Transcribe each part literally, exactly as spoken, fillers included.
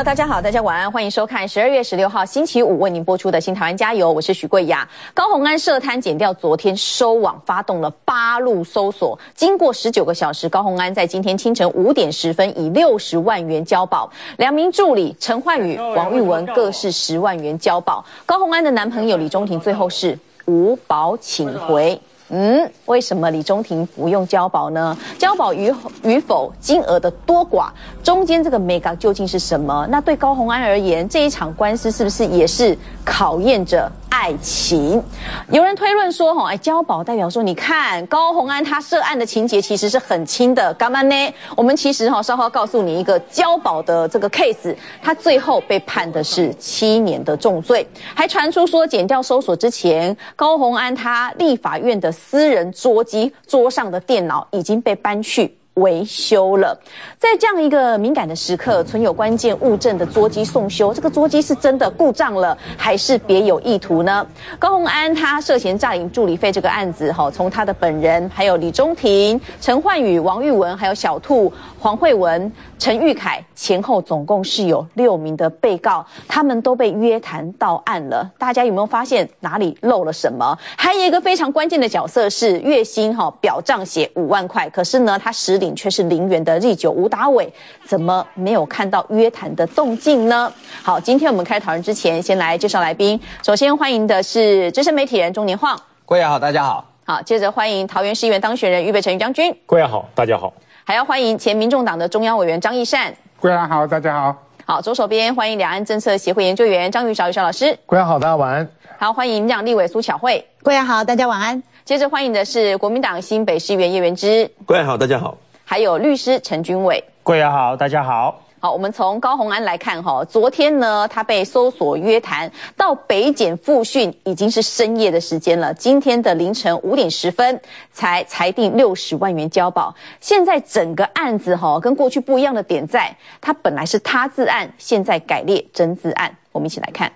友，大家好，大家晚安，欢迎收看十二月十六号星期五为您播出的《新台湾加油》，我是许桂雅。高虹安涉贪检调昨天收网，发动了八路搜索，经过十九个小时，高虹安在今天清晨五点十分以六十万元交保，两名助理陈焕宇、王玉文各是十万元交保。高虹安的男朋友李中庭最后是无保请回。嗯，为什么李中庭不用交保呢？交保与与否，金额的多寡，中间这个眉角究竟是什么？那对高虹安而言，这一场官司是不是也是考验着爱情？有人推论说，哈，哎，交保代表说，你看高虹安他涉案的情节其实是很轻的，干嘛呢？我们其实哈稍后告诉你一个交保的这个 case， 他最后被判的是七年的重罪，还传出说检调搜索之前，高虹安他立法院的私人桌机桌上的电脑已经被搬去维修了。在这样一个敏感的时刻，存有关键物证的桌机送修，这个桌机是真的故障了，还是别有意图呢？高虹安他涉嫌诈领助理费这个案子，哈，从他的本人，还有李中庭、陈焕宇、王玉文，还有小兔、黄慧文、陈玉凯，前后总共是有六名的被告，他们都被约谈到案了。大家有没有发现哪里漏了什么？还有一个非常关键的角色是月薪哈表账写五万块，可是呢他实领却是零元的日久吴达伟，怎么没有看到约谈的动静呢？好，今天我们开始讨论之前，先来介绍来宾。首先欢迎的是资深媒体人钟年晃， 贵阳好，大家好。 好，接着欢迎桃园市议员当选人俞北辰俞将军， 贵阳好，大家好。还要欢迎前民众党的中央委员张义善， 贵阳好，大家好。 好，左手边欢迎两岸政策协会研究员张宇韶宇韶老师， 贵阳好，大家晚安。 好，欢迎民党立委苏巧慧， 贵阳好，大家晚安。 接着欢迎的是国民党新北市议员叶元之， 贵阳好，大家好。 还有律师陈君伟， 贵阳好，大家好。 好，我们从高虹安来看哈，昨天呢，他被搜索约谈到北检复讯，已经是深夜的时间了。今天的凌晨五点十分才裁定六十万元交保。现在整个案子哈，跟过去不一样的点在，它本来是他自案，现在改列真自案。我们一起来看。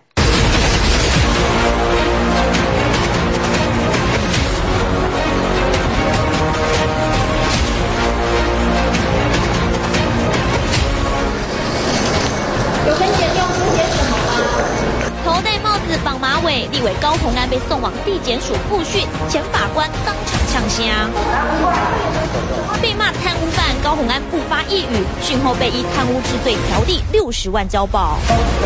绑马尾，立委高虹安被送往地检署复讯，前法官当场呛声，被骂贪污犯高虹安不发一语，讯后被依贪污治罪条例六十万交保。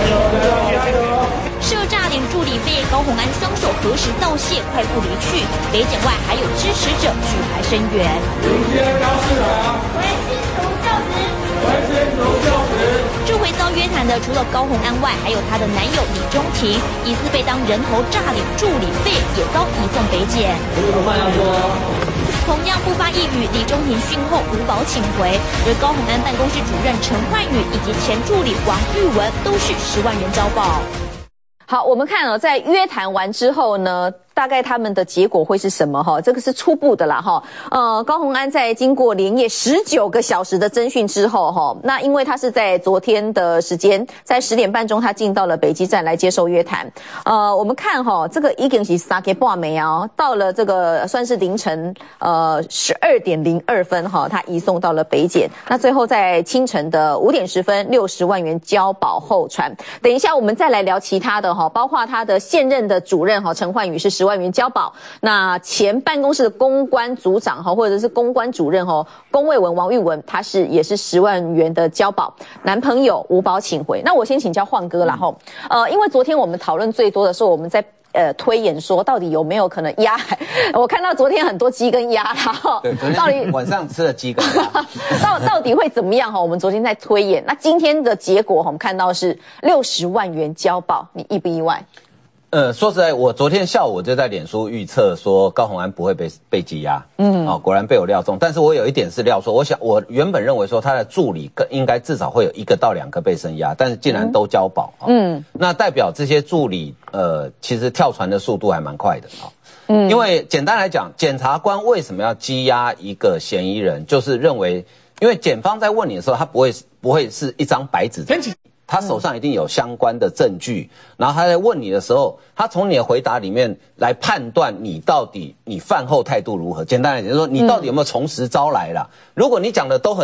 涉诈领助理费，高虹安双手合十道谢，快步离去。北检外还有支持者举牌声援。 迎接高市长， 为新竹就职， 为新竹就职。 这回遭约谈的除了高虹安外，还有她的男友李中庭，疑似被当人头诈领助理费，也遭移送北检。同样不发一语，李中庭讯后无保请回，而高虹安办公室主任陈焕宇以及前助理王玉文都是十万元交保。 好，我们看哦，在约谈完之后呢，大概他们的结果会是什么哈？这个是初步的啦哈。呃，高虹安在经过连夜十九个小时的侦讯之后哈，那因为他是在昨天的时间，在十点半钟他进到了北基站来接受约谈。呃，我们看哈，这个已经是三个半暝啊，到了这个算是凌晨呃十二点零二分哈，他移送到了北检。那最后在清晨的五点十分，六十万元交保候传。等一下我们再来聊其他的哈，包括他的现任的主任哈陈焕宇是十万元交保，那前办公室的公关组长哈，或者是公关主任哈，龚卫文、王玉文，他是也是十万元的交保，男朋友无保请回。那我先请教晃哥啦哈，呃，因为昨天我们讨论最多的是我们在呃推演说到底有没有可能压，我看到昨天很多鸡跟鸭啦哈， 对，到底晚上吃了鸡跟鸭， 到到底会怎么样哈？我们昨天在推演，那今天的结果我们看到是六十万元交保，你意不意外？ 呃，说实在，我昨天下午就在脸书预测说高虹安不会被被羁押，嗯，哦，果然被我料中。但是我有一点是料错，我想我原本认为说他的助理应该至少会有一个到两个被声押，但是竟然都交保，嗯，哦、那代表这些助理呃其实跳船的速度还蛮快的啊，哦、嗯，因为简单来讲，检察官为什么要羁押一个嫌疑人，就是认为，因为检方在问你的时候，他不会不会是一张白纸。他手上一定有相关的证据，然后他在问你的时候，他从你的回答里面来判断你到底你饭后态度如何。简单来讲，就是说你到底有没有从实招来啦。如果你讲的都很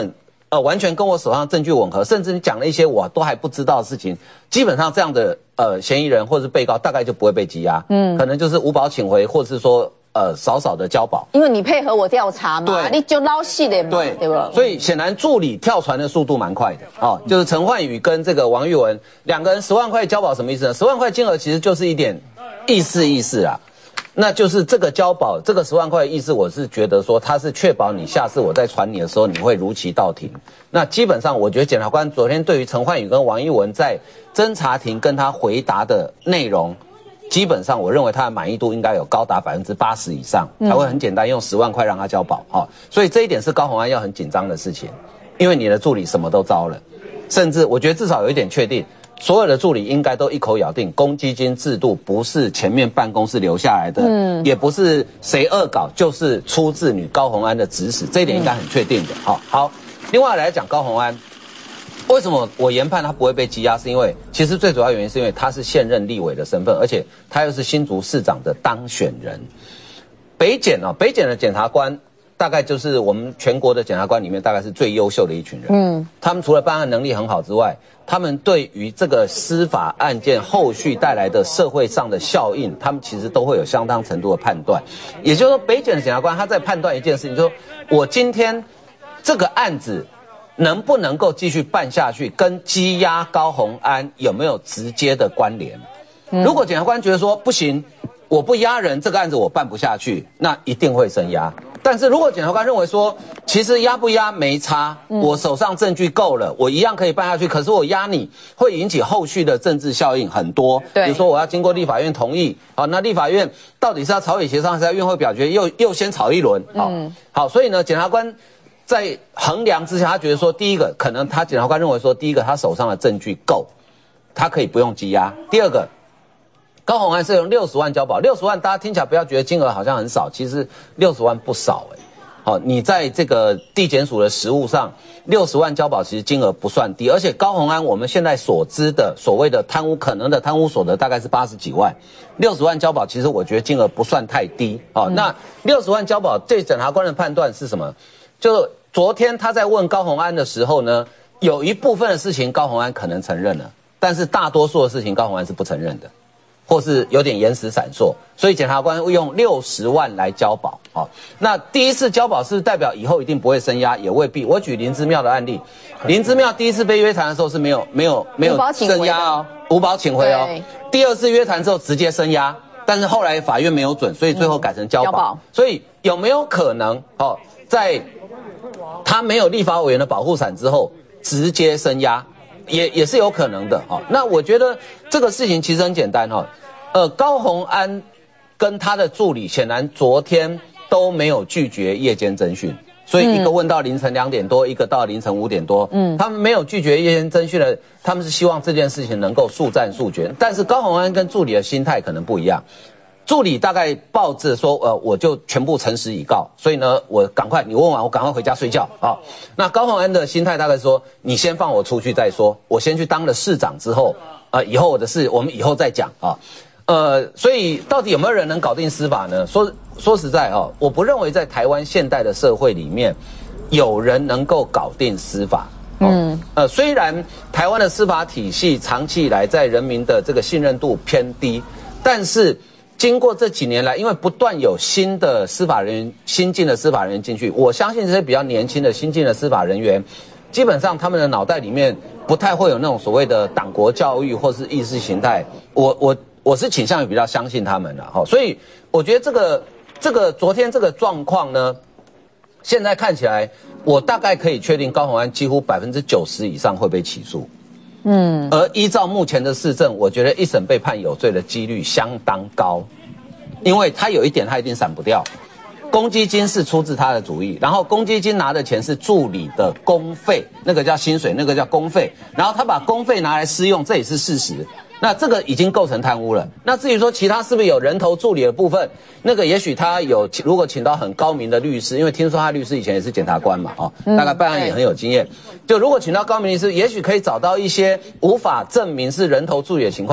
呃，完全跟我手上证据吻合，甚至你讲了一些我都还不知道的事情，基本上这样的呃嫌疑人或是被告大概就不会被羁押，嗯，可能就是无保请回，或是说呃少少的交保， 因为你配合我调查嘛， 对， 你就捞戏的嘛， 对对吧？ 所以显然助理跳船的速度蛮快的哦，就是陈焕宇跟这个王玉文两个人十万块交保什么意思呢？十万块金额其实就是一点意思意思啊。那就是这个交保，这个十万块的意思，我是觉得说，它是确保你下次我再传你的时候，你会如期到庭。那基本上，我觉得检察官昨天对于陈焕宇跟王一文在侦查庭跟他回答的内容，基本上我认为他的满意度应该有高达百分之八十以上，才会很简单用十万块让他交保哈、哦。所以这一点是高虹安要很紧张的事情，因为你的助理什么都招了，甚至我觉得至少有一点确定。所有的助理应该都一口咬定，公积金制度不是前面办公室留下来的，嗯，也不是谁恶搞，就是出自女高虹安的指使，这一点应该很确定的。好，好，另外来讲高虹安，为什么我研判他不会被羁押？是因为其实最主要原因是因为他是现任立委的身份，而且他又是新竹市长的当选人。北检啊，北检的检察官。大概就是我们全国的检察官里面，大概是最优秀的一群人。嗯，他们除了办案能力很好之外，他们对于这个司法案件后续带来的社会上的效应，他们其实都会有相当程度的判断。也就是说，北检的检察官他在判断一件事情，就是说我今天这个案子能不能够继续办下去，跟羁押高虹安有没有直接的关联？如果检察官觉得说不行，我不押人，这个案子我办不下去，那一定会声押。但是如果检察官认为说，其实押不押没差，我手上证据够了，我一样可以办下去。可是我押你会引起后续的政治效应很多，比如说我要经过立法院同意，好，那立法院到底是要朝野协商，还是要院会表决，又又先吵一轮，好，好，所以呢，检察官在衡量之下，他觉得说，第一个可能他检察官认为说，第一个他手上的证据够，他可以不用羁押；第二个。高虹安是用六十万交保，六十万大家听起来不要觉得金额好像很少，其实六十万不少哎、欸。好，你在这个地检署的实务上，六十万交保其实金额不算低，而且高虹安我们现在所知的所谓的贪污可能的贪污所得大概是八十几万，六十万交保其实我觉得金额不算太低。好，那六十万交保对检察官的判断是什么？就昨天他在问高虹安的时候呢，有一部分的事情高虹安可能承认了，但是大多数的事情高虹安是不承认的。或是有点延时闪烁，所以检察官会用六十万来交保。哦，那第一次交保是代表以后一定不会声押，也未必。我举林之妙的案例，林之妙第一次被约谈的时候是没有没有没有声押哦，无保请回哦。第二次约谈之后直接声押，但是后来法院没有准，所以最后改成交保。嗯、交保所以有没有可能哦，在他没有立法委员的保护伞之后直接声押？也也是有可能的哈、哦。那我觉得这个事情其实很简单哈、哦。呃，高虹安跟他的助理显然昨天都没有拒绝夜间侦讯，所以一个问到凌晨两点多，一个到凌晨五点多，嗯，他们没有拒绝夜间侦讯的，他们是希望这件事情能够速战速决。但是高虹安跟助理的心态可能不一样。助理大概抱着说，呃，我就全部诚实以告，所以呢，我赶快你问完，我赶快回家睡觉啊、哦。那高虹安的心态大概说，你先放我出去再说，我先去当了市长之后，呃，以后我的事我们以后再讲啊。呃，所以到底有没有人能搞定司法呢？说说实在哦，我不认为在台湾现代的社会里面，有人能够搞定司法。哦、嗯，呃，虽然台湾的司法体系长期以来在人民的这个信任度偏低，但是。经过这几年来，因为不断有新的司法人员、新进的司法人员进去，我相信这些比较年轻的新进的司法人员，基本上他们的脑袋里面不太会有那种所谓的党国教育或是意识形态。我我我是倾向于比较相信他们的哈，所以我觉得这个这个昨天这个状况呢，现在看起来，我大概可以确定高虹安几乎百分之九十以上会被起诉。嗯，而依照目前的事证，我觉得一审被判有罪的几率相当高，因为他有一点他一定闪不掉，公积金是出自他的主意，然后公积金拿的钱是助理的公费，那个叫薪水，那个叫公费，然后他把公费拿来私用，这也是事实。那这个已经构成贪污了。那至于说其他是不是有人头助理的部分，那个也许他有，如果请到很高明的律师，因为听说他律师以前也是检察官嘛，哦，大概办案也很有经验。就如果请到高明律师，也许可以找到一些无法证明是人头助理的情况。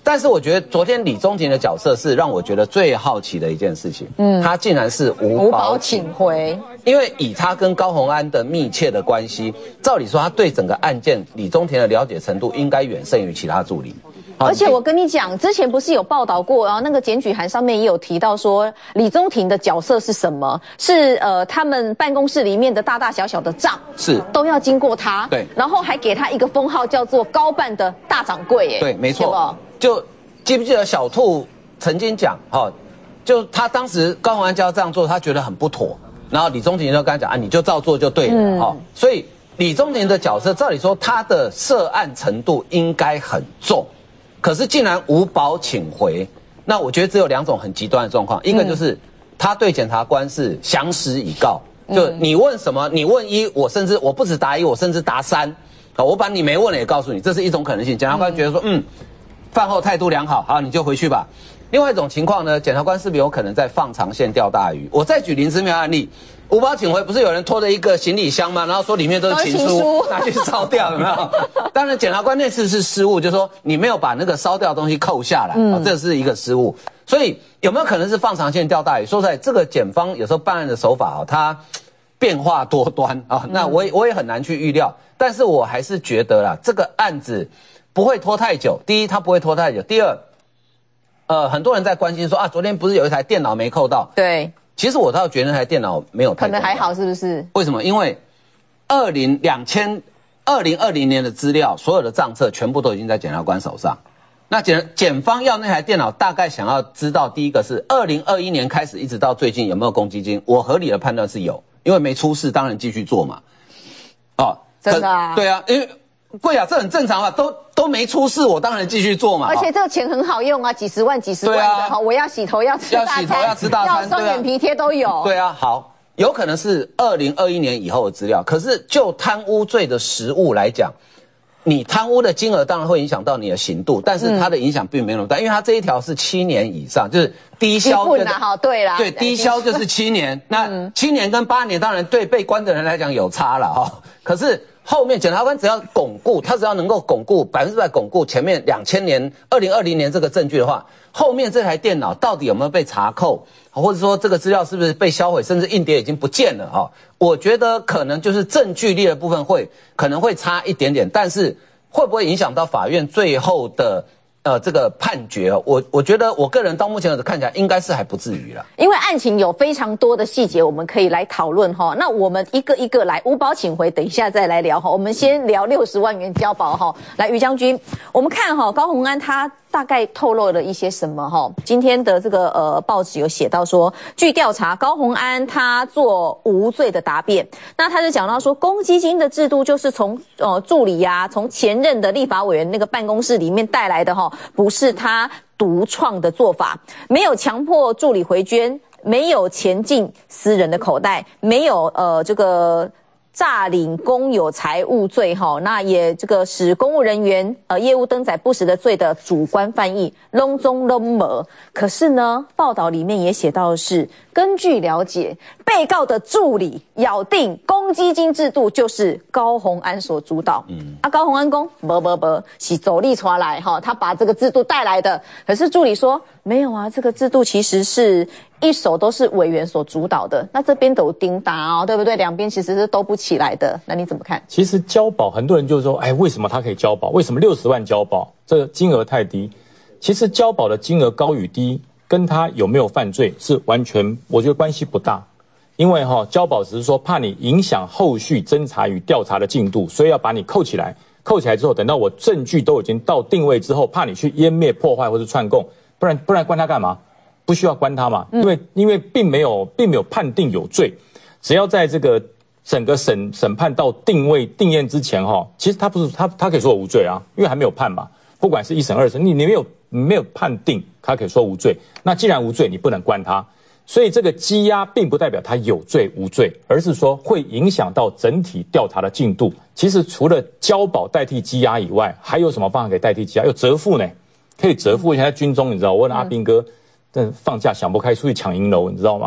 但是我觉得昨天李宗廷的角色是让我觉得最好奇的一件事情。嗯，他竟然是无保请回，因为以他跟高虹安的密切的关系，照理说他对整个案件李宗廷的了解程度应该远胜于其他助理。 而且我跟你讲，之前不是有报道过，然后那个检举函上面也有提到说，李宗廷的角色是什么？是呃，他们办公室里面的大大小小的账是都要经过他， 对， 然后还给他一个封号叫做高办的大掌柜，哎， 对，没错。就记不记得小兔曾经讲，哈，就他当时高虹安叫他这样做，他觉得很不妥，然后李宗廷就跟他讲啊，你就照做就对了，嗯，哦，所以李宗廷的角色，照理说他的涉案程度应该很重。可是竟然无保请回，那我觉得只有两种很极端的状况，一个就是他对检察官是详实以告，就你问什么，你问一，我甚至我不止答一，我甚至答三，啊，我把你没问的也告诉你，这是一种可能性。检察官觉得说，嗯，饭后态度良好，好，你就回去吧。另外一种情况呢，检察官是不是有可能在放长线钓大鱼？我再举林之妙案例。无保请回不是有人拖着一个行李箱吗？然后说里面都是情书，拿去烧掉，有没有？当然，检察官那次是失误，就是说你没有把那个烧掉的东西扣下来，嗯哦、这是一个失误。所以有没有可能是放长线钓大鱼？说实在，这个检方有时候办案的手法啊、哦，它变化多端啊、哦。那我也我也很难去预料，但是我还是觉得啦，这个案子不会拖太久。第一，它不会拖太久；第二，呃，很多人在关心说啊，昨天不是有一台电脑没扣到？ 对。 其实我倒觉得那台电脑没有太可能还好，是不是？ 为什么？因为二零两千二零二零年的资料，所有的账册全部都已经在检察官手上。那检检方要那台电脑，大概想要知道，第一个是二零二一年开始一直到最近有没有公积金？我合理的判断是有，因为没出事，当然继续做嘛。哦， 真的啊？ 对啊，因为贵啊，这很正常啊，都都没出事，我当然继续做嘛。 而且这个钱很好用啊，几十万、几十万的哈、啊，我要洗头要吃大餐， 要洗头要吃大餐， 要双眼皮贴都有。 对啊，好，有可能是二零二一年以后的资料，可是就贪污罪的实务来讲，你贪污的金额当然会影响到你的刑度，但是它的影响并没有那么大，因为它这一条是七年以上，就是低消。 好，对啦， 对，低消就是七年，那七年跟八年当然对被关的人来讲有差了哈，可是。后面检察官只要巩固，他只要能够巩固百分之百巩固前面两千年、二零二零年这个证据的话，后面这台电脑到底有没有被查扣，或者说这个资料是不是被销毁，甚至硬碟已经不见了哈？我觉得可能就是证据力的部分会可能会差一点点，但是会不会影响到法院最后的？呃，这个判决，我我觉得我个人到目前为止看起来应该是还不至于啦。 因为案情有非常多的细节，我们可以来讨论哈。那我们一个一个来，无保请回，等一下再来聊哈。我们先聊六十万元交保哈。来，于将军，我们看哈，高虹安他大概透露了一些什么哈？今天的这个呃报纸有写到说，据调查，高虹安他做无罪的答辩，那他就讲到说，公积金的制度就是从呃助理呀、啊，从前任的立法委员那个办公室里面带来的哈。不是他独创的做法，没有强迫助理回捐，没有钱进私人的口袋，没有呃这个诈领公有财物罪哈，那也这个使公务人员呃业务登载不实的罪的主观翻译拢中拢没。可是呢，报道里面也写到的是，根据了解，被告的助理咬定公积金制度就是高虹安所主导。嗯，啊，高虹安公不不不是走力传来哈，他把这个制度带来的。可是助理说没有啊，这个制度其实是一手都是委员所主导的。那这边都叮当哦，对不对？两边其实是都不起来的。那你怎么看？ 其实交保，很多人就说，哎，为什么他可以交保？为什么六十万交保？这个金额太低。其实交保的金额高与低，跟他有没有犯罪是完全，我觉得关系不大。因为哈、哦，交保只是说怕你影响后续侦查与调查的进度，所以要把你扣起来。扣起来之后，等到我证据都已经到定位之后，怕你去湮灭、破坏或者串供，不然不然关他干嘛？不需要关他嘛，因为因为并没有并没有判定有罪，只要在这个整个审审判到定位定验之前哈、哦，其实他不是他他可以说我无罪啊，因为还没有判嘛。不管是一审二审，你你没有没有判定，他可以说无罪。那既然无罪，你不能关他。所以这个羁押并不代表他有罪无罪，而是说会影响到整体调查的进度。其实除了交保代替羁押以外，还有什么方法可以代替羁押？有折付呢，可以折付。以前在军中，你知道，我问阿兵哥，真放假想不开出去抢银楼，你知道吗？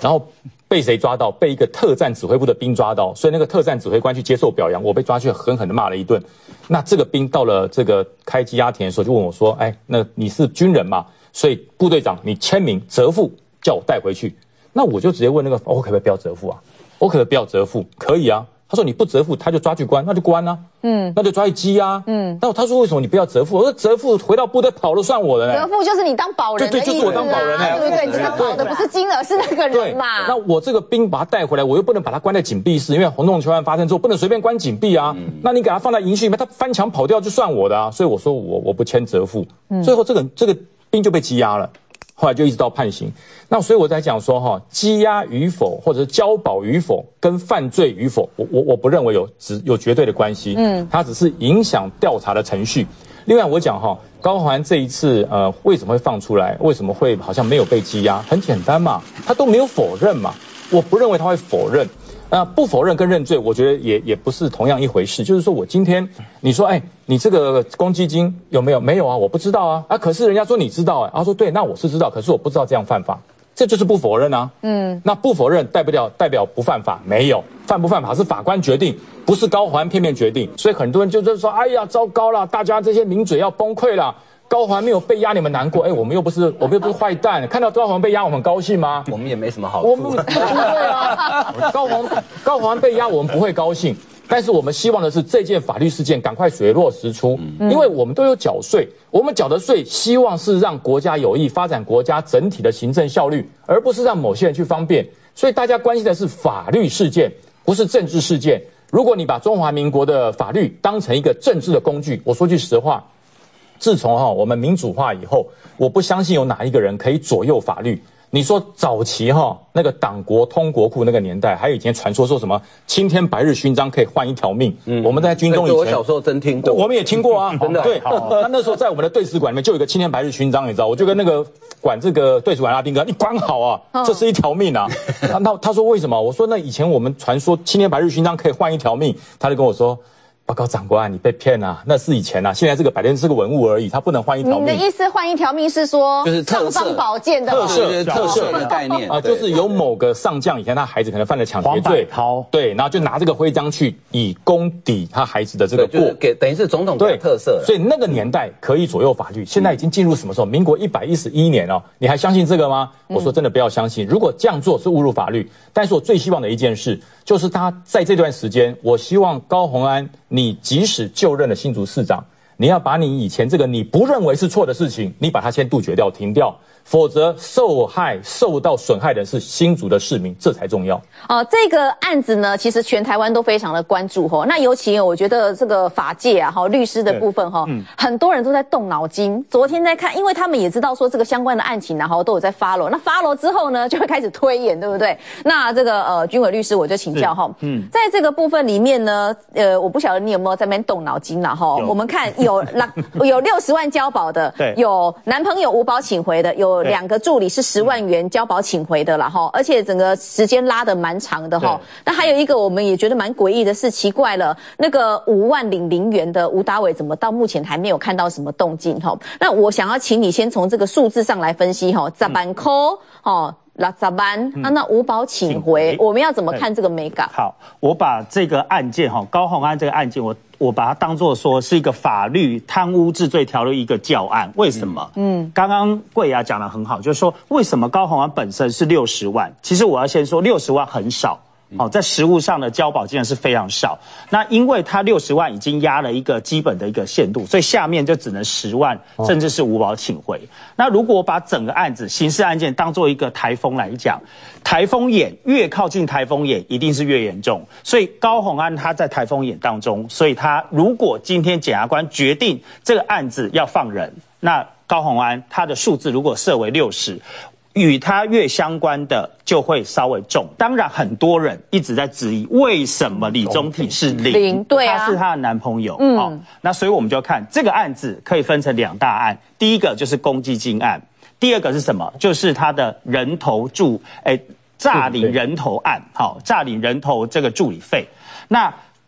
然后被谁抓到？被一个特战指挥部的兵抓到，所以那个特战指挥官去接受表扬，我被抓去狠狠的骂了一顿。那这个兵到了这个开羁押田的时候，就问我说：“哎，那你是军人嘛？所以部队长你签名折付，叫我带回去。”那我就直接问那个，我可不可以不要折付啊？我可不可以不要折付？可以啊。他说你不折付，他就抓去关，那就关啊，嗯，那就抓去羁押，嗯。那他说为什么你不要折付？我说折付回到部队跑了算我的呢。 折付就是你当保人的意思， 对对，就是我当保人呢， 对不对？你这个保的不是金额，是那个人嘛。 那我这个兵把他带回来，我又不能把他关在紧闭室，因为轰动球案发生之后不能随便关紧闭啊。嗯、那你给他放在营区里面，他翻墙跑掉就算我的啊。所以我说我我不签折付，嗯、最后这个这个兵就被羁押了。后来就一直到判刑，那所以我在讲说哈，羁押与否或者是交保与否跟犯罪与否，我我我不认为有只有绝对的关系，嗯，它只是影响调查的程序。另外我讲哈，高虹安这一次呃为什么会放出来，为什么会好像没有被羁押？很简单嘛，他都没有否认嘛，我不认为他会否认。那不否认跟认罪，我觉得也也不是同样一回事。就是说我今天你说，哎，你这个公积金有没有？没有啊，我不知道啊。啊，可是人家说你知道啊。他说对，那我是知道，可是我不知道这样犯法，这就是不否认啊。嗯，那不否认代表代表不犯法？没有，犯不犯法是法官决定，不是高虹安片面决定。所以很多人就是说，哎呀，糟糕了，大家这些名嘴要崩溃了。高虹安没有被压，你们难过？哎，我们又不是，我们又不是坏蛋，看到高虹安被压，我们很高兴吗？ 我们也没什么好处。 我们不会啊，高虹高虹安被压，我们不会高兴。但是我们希望的是这件法律事件赶快水落石出，因为我们都有缴税，我们缴的税希望是让国家有益，发展国家整体的行政效率，而不是让某些人去方便。所以大家关心的是法律事件，不是政治事件。如果你把中华民国的法律当成一个政治的工具，我说句实话。自从哈我们民主化以后，我不相信有哪一个人可以左右法律。你说早期哈那个党国通国库那个年代，还有以前传说说什么青天白日勋章可以换一条命。嗯，我们在军中以前， 我小时候真听过， 我们也听过啊， 真的。 对，那那时候在我们的队史馆里面就有一个青天白日勋章，你知道，我就跟那个管这个队史馆阿兵哥，你管好啊，这是一条命啊。那他说为什么？我说那以前我们传说青天白日勋章可以换一条命，他就跟我说。报告长官，你被骗啊！那是以前啊，现在这个百天是个文物而已，它不能换一条命。 你的意思换一条命是说， 就是尚方宝剑的特色特色的概念啊，就是有某个上将以前他孩子可能犯了抢劫罪，对，然后就拿这个徽章去以功抵他孩子的这个过， 就是给等于是总统的特色。 所以那个年代可以左右法律，现在已经进入什么时候？民国一百一十一年哦，你还相信这个吗？我说真的不要相信，如果这样做是误入法律。但是我最希望的一件事，就是他在这段时间，我希望高虹安，你即使就任了新竹市长，你要把你以前这个你不认为是错的事情，你把它先杜绝掉、停掉，否则受害、受到损害的是新竹的市民，这才重要。 哦，这个案子呢，其实全台湾都非常的关注哈。那尤其我觉得这个法界啊，哈，律师的部分哈，嗯、很多人都在动脑筋。昨天在看，因为他们也知道说这个相关的案情，然后都有在 follow。那 follow 之后呢，就会开始推演，对不对？那这个呃，军委律师我就请教哈，嗯，在这个部分里面呢，呃，我不晓得你有没有在那边动脑筋了哈。我们看有有六十万交保的，对，有男朋友无保请回的，有两个助理是十万元交保请回的了哈，而且整个时间拉得蛮长的哈。那还有一个我们也觉得蛮诡异的是，奇怪了，那个五万领零元的吴达伟怎么到目前还没有看到什么动静哈？那我想要请你先从这个数字上来分析哈，十万块哦。六十万，那那五保请回，我们要怎么看这个美感？ 好，我把这个案件哈，高虹安这个案件，我我把它当作说是一个法律贪污治罪条例一个教案。为什么？嗯，刚刚贵雅讲得很好，就是说为什么高虹安本身是六十万？其实我要先说六十万很少。好、哦，在实务上的交保金额是非常少。那因为他六十万已经压了一个基本的一个限度，所以下面就只能十万，甚至是无保请回。那如果我把整个案子刑事案件当做一个台风来讲，台风眼越靠近台风眼，一定是越严重。所以高虹安他在台风眼当中，所以他如果今天检察官决定这个案子要放人，那高虹安他的数字如果设为六十。与他越相关的就会稍微重，当然很多人一直在质疑为什么李宗廷是零， 零对啊， 他是他的男朋友，嗯、哦，那所以我们就要看这个案子可以分成两大案，第一个就是公积金案，第二个是什么？就是他的人头助，哎，诈领人头案，好、哦，诈领人头这个助理费，那。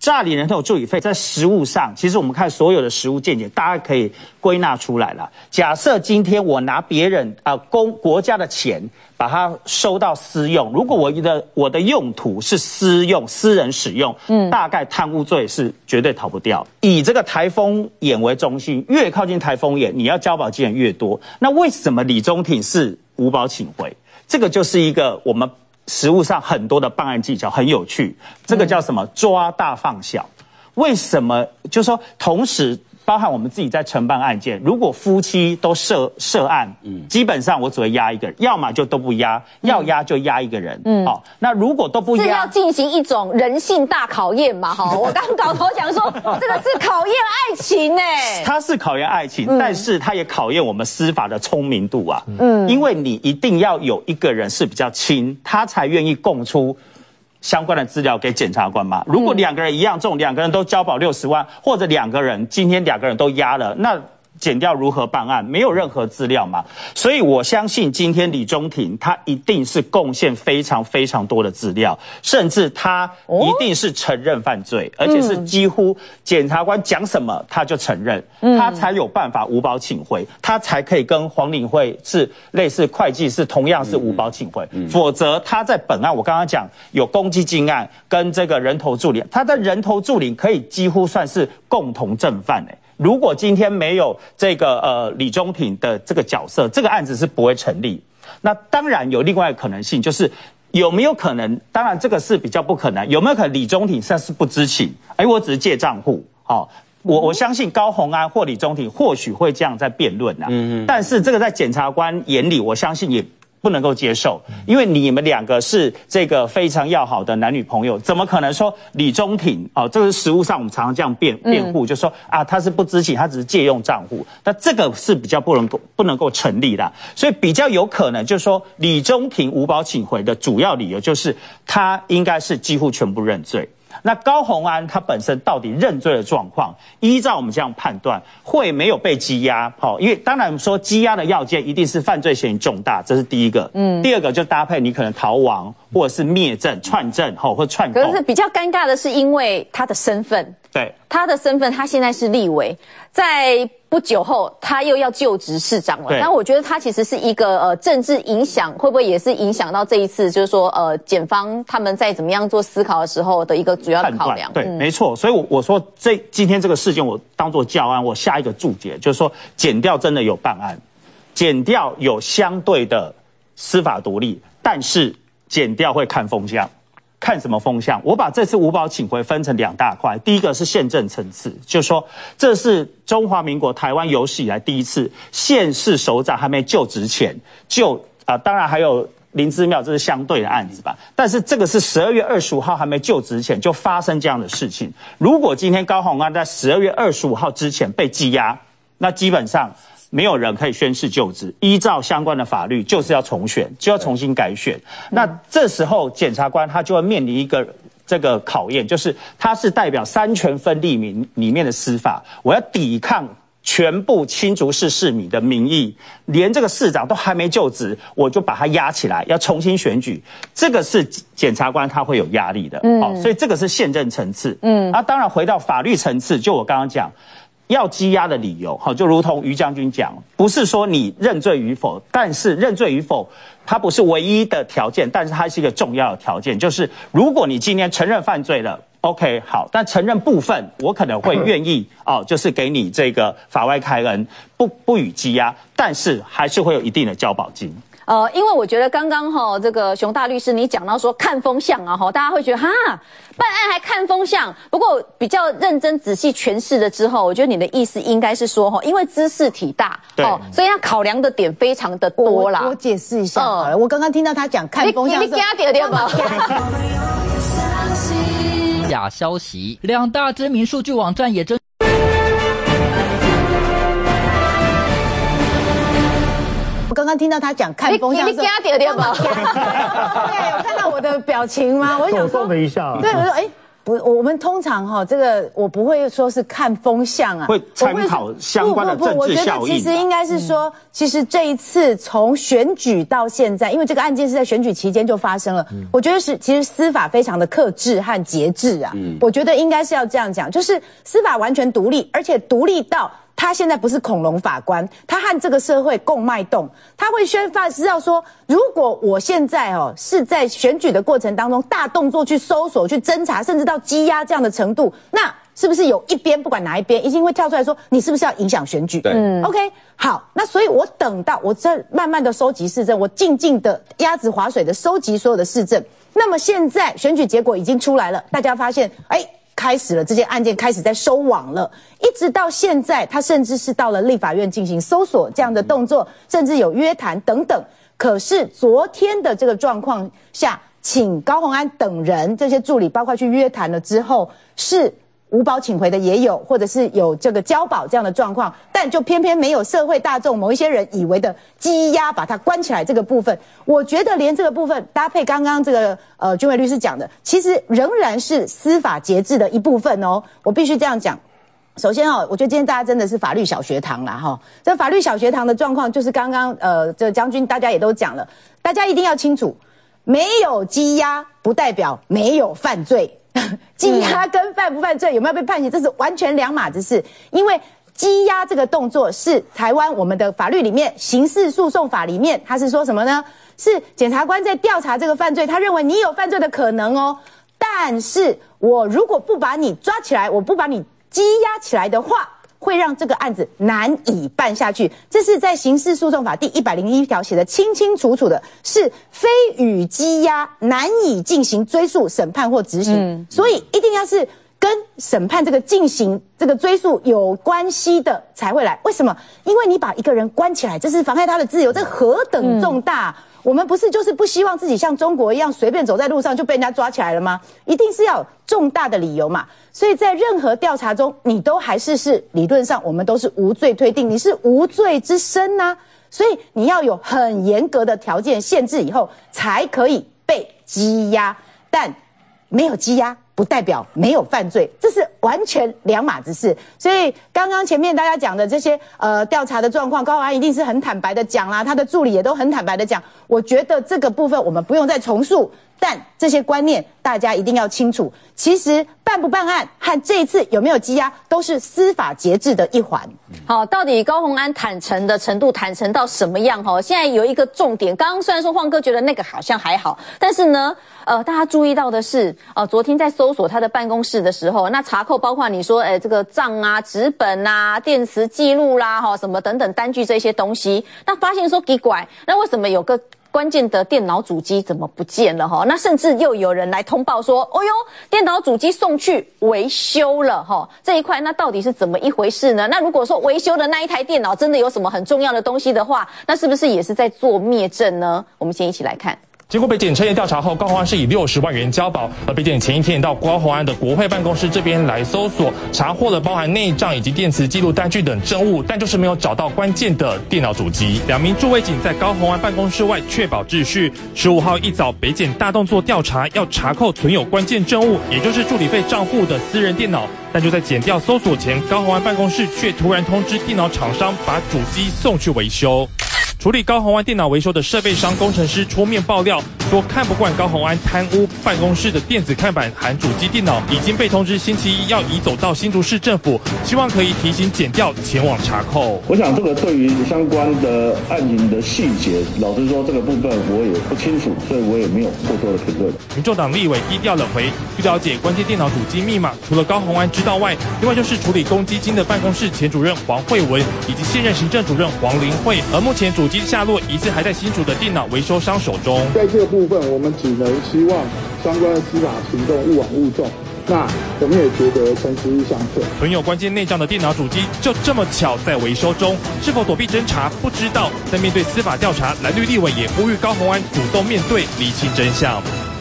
诈领人头助理费在实务上，其实我们看所有的实务见解，大家可以归纳出来了。假设今天我拿别人啊、呃、公国家的钱，把它收到私用，如果我的我的用途是私用、私人使用，嗯，大概贪污罪是绝对逃不掉。以这个台风眼为中心，越靠近台风眼，你要交保金额越多。那为什么李中庭是无保请回？这个就是一个我们实务上很多的办案技巧，很有趣。这个叫什么？抓大放小。为什么？就是说，同时包含我们自己在承办案件，如果夫妻都涉涉案，嗯，基本上我只会压一个人，要么就都不压，要压就压一个人。嗯，好，那如果都不压， 是要进行一种人性大考验嘛？哈，我刚搞头讲说，这个是考验爱情哎， 它是考验爱情，嗯、但是它也考验我们司法的聪明度啊。嗯，因为你一定要有一个人是比较亲，他才愿意供出相关的资料给检察官嘛？如果两个人一样重，两个人都交保六十万，或者两个人今天两个人都压了，那检调如何办案？没有任何资料嘛？所以我相信今天李中庭他一定是贡献非常非常多的资料，甚至他一定是承认犯罪，哦、而且是几乎检察官讲什么他就承认，嗯、他才有办法无保请回，他才可以跟黄领会是类似会计是同样是无保请回，嗯、否则他在本案我刚刚讲有公积金案跟这个人头助理，他的人头助理可以几乎算是共同正犯哎。如果今天没有这个呃李中庭的这个角色，这个案子是不会成立。那当然有另外一个可能性，就是有没有可能？当然这个是比较不可能。有没有可能李中庭他是不知情？哎，我只是借账户。哦，我我相信高虹安或李中庭或许会这样在辩论啊。嗯嗯。但是这个在检察官眼里，我相信也不能够接受，因为你们两个是这个非常要好的男女朋友，怎么可能说李中庭哦？这个是实务上我们常常这样辩辩护，就说啊他是不知情，他只是借用账户，那这个是比较不能够不能够成立的，所以比较有可能就是说李中庭无保请回的主要理由就是他应该是几乎全部认罪。那高虹安他本身到底认罪的状况，依照我们这样判断，会没有被羁押？好，因为当然说羁押的要件一定是犯罪嫌疑重大，这是第一个。嗯，第二个就搭配你可能逃亡或者是灭证、串证，吼或串供。 可是比较尴尬的是，因为他的身份， 对他的身份，他现在是立委，在不久后他又要就职市长了。但我觉得他其实是一个呃政治影响，会不会也是影响到这一次，就是说呃检方他们在怎么样做思考的时候的一个主要的考量？ 对，嗯、没错。所以我，我我说这今天这个事件，我当作教案，我下一个注解就是说，检调真的有办案，检调有相对的司法独立，但是检调会看风向。看什么风向？我把这次无保请回分成两大块，第一个是宪政层次，就是说这是中华民国台湾有史以来第一次县市首长还没就职前就啊、呃，当然还有林姿妙，这是相对的案子吧。但是这个是十二月二十五号还没就职前就发生这样的事情。如果今天高虹安在十二月二十五号之前被羁押，那基本上没有人可以宣誓就职，依照相关的法律就是要重选，就要重新改选。那这时候检察官他就会面临一个这个考验，就是他是代表三权分立里里面的司法，我要抵抗全部新竹市市民的民意，连这个市长都还没就职，我就把他压起来，要重新选举，这个是检察官他会有压力的。嗯，好，所以这个是宪政层次。嗯，啊，当然回到法律层次，就我刚刚讲。要羁押的理由，好，就如同于将军讲，不是说你认罪与否，但是认罪与否，它不是唯一的条件，但是它是一个重要的条件，就是如果你今天承认犯罪了 ，OK， 好，但承认部分，我可能会愿意哦，就是给你这个法外开恩，不不予羁押，但是还是会有一定的交保金。 呃，因为我觉得刚刚哈这个熊大律师你讲到说看风向啊哈，大家会觉得哈办案还看风向。不过比较认真仔细诠释了之后，我觉得你的意思应该是说哈，因为知识体大哦，所以他考量的点非常的多啦。 我, 我解释一下好了，呃、我刚刚听到他讲看风向， 你你加点点吧。 假消息，两大知名数据网站也真。 我刚刚听到他讲看风向， 你加点点吧。 对，有看到我的表情吗？我想说了一下， 对，我说哎。 不，我们通常哈、哦，这个我不会说是看风向啊， 会参考相关的政治效应。 不不不，我觉得其实应该是说，嗯、其实这一次从选举到现在，因为这个案件是在选举期间就发生了，嗯、我觉得是其实司法非常的克制和节制啊。嗯、我觉得应该是要这样讲，就是司法完全独立，而且独立到。他现在不是恐龙法官，他和这个社会共脉动，他会宣发知道说，如果我现在哦是在选举的过程当中大动作去搜索、去侦查，甚至到羁押这样的程度，那是不是有一边不管哪一边，一定会跳出来说你是不是要影响选举？ 对， 嗯 ，OK， 好，那所以我等到我在慢慢的收集事证，我静静的鸭子划水的收集所有的事证，那么现在选举结果已经出来了，大家发现，哎。开始了，这件案件开始在收网了，一直到现在，他甚至是到了立法院进行搜索这样的动作，甚至有约谈等等。可是昨天的这个状况下，请高虹安等人这些助理，包括去约谈了之后，是无保请回的也有，或者是有这个交保这样的状况，但就偏偏没有社会大众某一些人以为的羁押把他关起来这个部分。我觉得连这个部分搭配刚刚这个呃君伟律师讲的，其实仍然是司法节制的一部分哦。我必须这样讲。首先哦，我觉得今天大家真的是法律小学堂啦哈。这法律小学堂的状况就是刚刚呃这将军大家也都讲了，大家一定要清楚，没有羁押不代表没有犯罪。羁押跟犯不犯罪有没有被判刑，这是完全两码子事。因为羁押这个动作是台湾我们的法律里面刑事诉讼法里面，他是说什么呢？是检察官在调查这个犯罪，他认为你有犯罪的可能哦，但是我如果不把你抓起来，我不把你羁押起来的话，会让这个案子难以办下去。这是在刑事诉讼法第一百零一条写的清清楚楚的，是非予羁押难以进行追诉、审判或执行。嗯、所以一定要是跟审判这个进行这个追诉有关系的才会来。为什么？因为你把一个人关起来，这是妨害他的自由，这何等重大！嗯我们不是就是不希望自己像中国一样随便走在路上就被人家抓起来了吗？一定是要有重大的理由嘛。所以在任何调查中，你都还是是理论上我们都是无罪推定，你是无罪之身啊。所以你要有很严格的条件限制以后，才可以被羁押。但没有羁押不代表没有犯罪，这是完全两码子事。所以刚刚前面大家讲的这些呃调查的状况，高虹安一定是很坦白的讲啦，他的助理也都很坦白的讲。我觉得这个部分我们不用再重述，但这些观念大家一定要清楚。其实办不办案和这一次有没有羁押都是司法节制的一环。 好，到底高虹安坦诚的程度坦诚到什么样？哈，现在有一个重点，刚刚虽然说晃哥觉得那个好像还好，但是呢，呃，大家注意到的是，呃，昨天在搜索他的办公室的时候，那查扣包括你说，哎，这个账啊、纸本啊、电磁记录啦，哈，什么等等单据这些东西，那发现说奇怪，那为什么有个关键的电脑主机怎么不见了哈？那甚至又有人来通报说，哦哟，电脑主机送去维修了哈。这一块那到底是怎么一回事呢？那如果说维修的那一台电脑真的有什么很重要的东西的话，那是不是也是在做灭证呢？我们先一起来看。 经过北检彻夜调查后，高虹安是以六十万元交保，而北检前一天到高虹安的国会办公室这边来搜索，查获了包含内账以及电磁记录单据等证物，但就是没有找到关键的电脑主机。两名驻卫警在高虹安办公室外确保秩序。十五号一早，北检大动作调查，要查扣存有关键证物，也就是助理费账户的私人电脑。但就在检调搜索前，高虹安办公室却突然通知电脑厂商把主机送去维修。处理高虹安电脑维修的设备商工程师出面爆料，说看不惯高虹安贪污办公室的电子看板含主机电脑，已经被通知星期一要移走到新竹市政府，希望可以提醒检调前往查扣。 我想这个对于相关的案情的细节，老实说这个部分我也不清楚，所以我也没有过多的评论。 民众党立委低调冷回，据了解，关键电脑主机密码除了高虹安知道外，另外就是处理公积金的办公室前主任黄慧文以及现任行政主任黄玲慧，而目前主机下落疑似还在新竹的电脑维修商手中。 在这个部分，我们只能希望相关的司法行动勿枉勿纵。那我们也觉得诚实相称。 存有关键内账的电脑主机就这么巧在维修中，是否躲避侦查不知道。但面对司法调查，蓝绿立委也呼吁高虹安主动面对，厘清真相。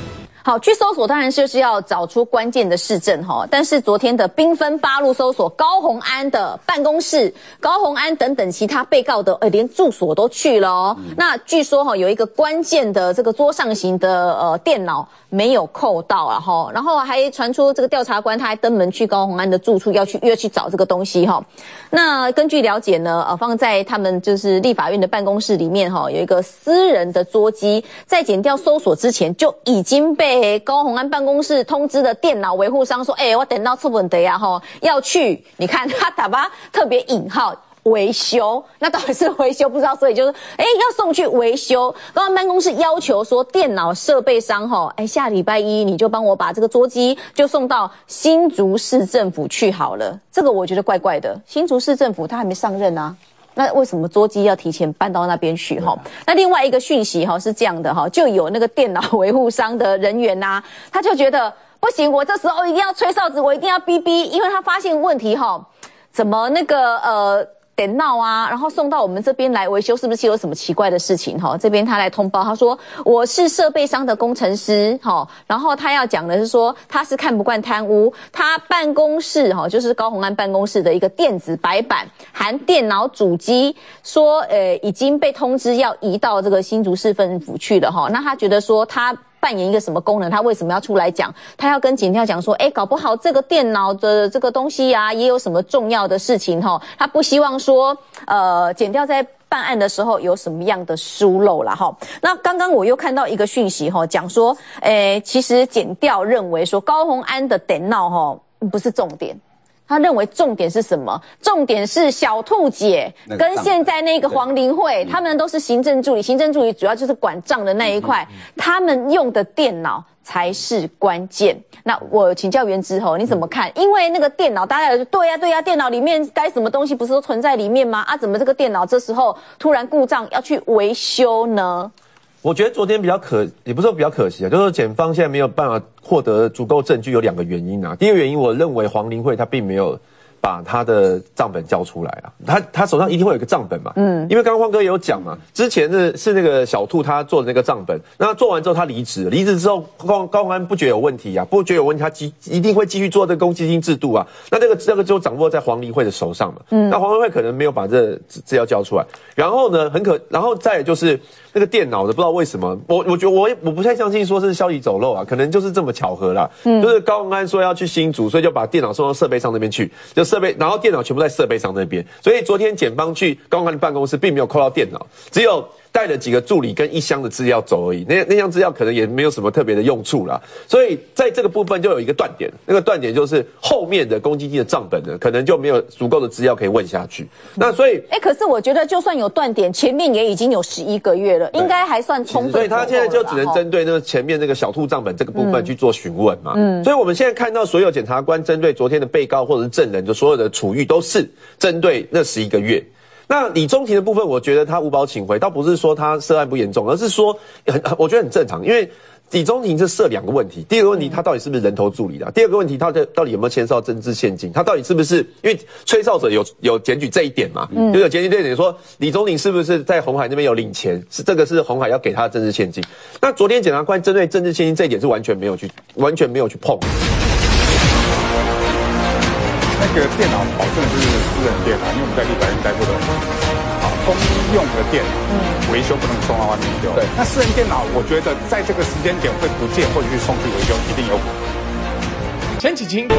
好，去搜索当然就是要找出关键的市政哈，但是昨天的兵分八路搜索高虹安的办公室、高虹安等等其他被告的，呃，连住所都去了哦。嗯、那据说哈有一个关键的这个桌上型的呃电脑没有扣到啊哈，然后还传出这个调查官他还登门去高虹安的住处要去约去找这个东西哈。那根据了解呢，呃，放在他们就是立法院的办公室里面哈，有一个私人的桌机，在检调搜索之前就已经被高虹安办公室通知的电脑维护商说，哎、欸，我等到出问题啊，吼，要去，你看他打吧，特别引号维修，那到底是维修不知道，所以就是，哎、欸，要送去维修。高虹安办公室要求说，电脑设备商，吼，哎，下礼拜一你就帮我把这个桌机就送到新竹市政府去好了。这个我觉得怪怪的，新竹市政府他还没上任啊。那为什么桌机要提前搬到那边去哈？那另外一个讯息哈是这样的哈，就有那个电脑维护商的人员呐、啊，他就觉得不行，我这时候一定要吹哨子，我一定要逼逼，因为他发现问题哈，怎么那个呃。电脑啊，然后送到我们这边来维修，是不是有什么奇怪的事情？哈，这边他来通报，他说我是设备商的工程师，哈，然后他要讲的是说他是看不惯贪污，他办公室哈就是高虹安办公室的一个电子白板含电脑主机，说呃已经被通知要移到这个新竹市政府去了哈，那他觉得说他。扮演一个什么功能？他为什么要出来讲？他要跟检调讲说，哎，搞不好这个电脑的这个东西啊，也有什么重要的事情哈。他不希望说，呃，检调在办案的时候有什么样的疏漏啦哈。那刚刚我又看到一个讯息哈，讲说，诶，其实检调认为说高虹安的电脑哈不是重点。他认为重点是什么？重点是小兔姐跟现在那个黄玲慧，他们都是行政助理，行政助理主要就是管账的那一块，他们用的电脑才是关键。那我请教元之吼，你怎么看？因为那个电脑，大家有对呀、啊、对呀、啊，电脑里面该什么东西不是都存在里面吗？啊，怎么这个电脑这时候突然故障要去维修呢？ 我觉得昨天比较可，也不是说比较可惜啊，就是说检方现在没有办法获得足够证据，有两个原因啊。第一个原因，我认为黄玲慧她并没有把他的账本交出来啊，他他手上一定会有一个账本嘛，嗯，因为刚刚汪哥也有讲嘛，之前是是那个小兔他做的那个账本，那做完之后他离职，离职之后高高虹安不觉得有问题啊，不觉得有问题，他继一定会继续做这个公积金制度啊，那这个这个就掌握在黄玲慧的手上嘛，嗯，那黄玲慧可能没有把这资料交出来，然后呢，很可，然后再就是那个电脑的，不知道为什么，我我觉得我我不太相信说是消息走漏啊，可能就是这么巧合啦，嗯，就是高虹安说要去新竹，所以就把电脑送到设备商那边去，就设备，然后电脑全部在设备商那边，所以昨天检方去高虹安的办公室，并没有扣到电脑，只有带了几个助理跟一箱的资料走而已，那那箱资料可能也没有什么特别的用处啦，所以在这个部分就有一个断点，那个断点就是后面的公积金的账本呢，可能就没有足够的资料可以问下去。那所以， 哎、欸，可是我觉得就算有断点，前面也已经有十一个月了，应该还算充分。 所以他现在就只能针对那个前面那个小兔账本这个部分去做询问嘛。嗯，所以我们现在看到所有检察官针对昨天的被告或者是证人的所有的处遇，都是针对那十一个月。那李宗廷的部分，我觉得他无保请回，倒不是说他涉案不严重，而是说很，我觉得很正常，因为李宗廷是涉两个问题，第一个问题他到底是不是人头助理的，第二个问题他到底有没有签到增资现金，他到底是不是因为吹哨者有有检举这一点嘛，嗯，就有检举这一点说李宗廷是不是在鸿海那边有领钱，是这个是鸿海要给他的增资现金。那昨天检察官针对增资现金这一点是完全没有去完全没有去碰。 那个电脑保证是私人电脑，因为我们在立法院待过的，好，公用的电脑，嗯，维修不能送到外面丢。对，那私人电脑，我觉得在这个时间点会不见或者去送去维修，一定有。 陈启清。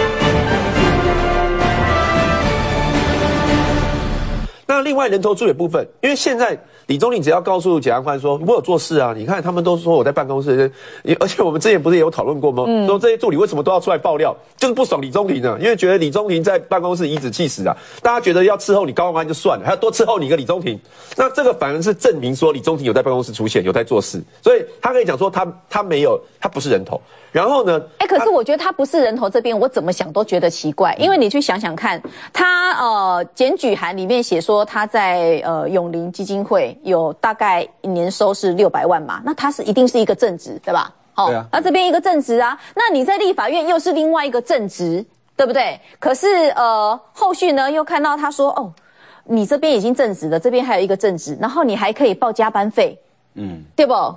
那另外人头助理部分，因为现在李宗廷只要告诉检察官说我有做事啊，你看他们都说我在办公室，而且我们之前不是也有讨论过吗？嗯，说这些助理为什么都要出来爆料，就是不爽李宗廷呢？因为觉得李宗廷在办公室颐指气使啊，大家觉得要伺候你高虹安就算了，还要多伺候你一个李宗廷，那这个反而是证明说李宗廷有在办公室出现，有在做事，所以他可以讲说他他没有，他不是人头。然后呢？ 哎、欸，可是我觉得他不是人头这边，我怎么想都觉得奇怪，因为你去想想看，他呃检举函里面写说他在呃永林基金会有大概年收是六百万嘛，那他是一定是一个正职，对吧？哦，对啊，那这边一个正职啊，那你在立法院又是另外一个正职，对不对？可是呃后续呢又看到他说哦，你这边已经正职了，这边还有一个正职，然后你还可以报加班费，嗯，对不？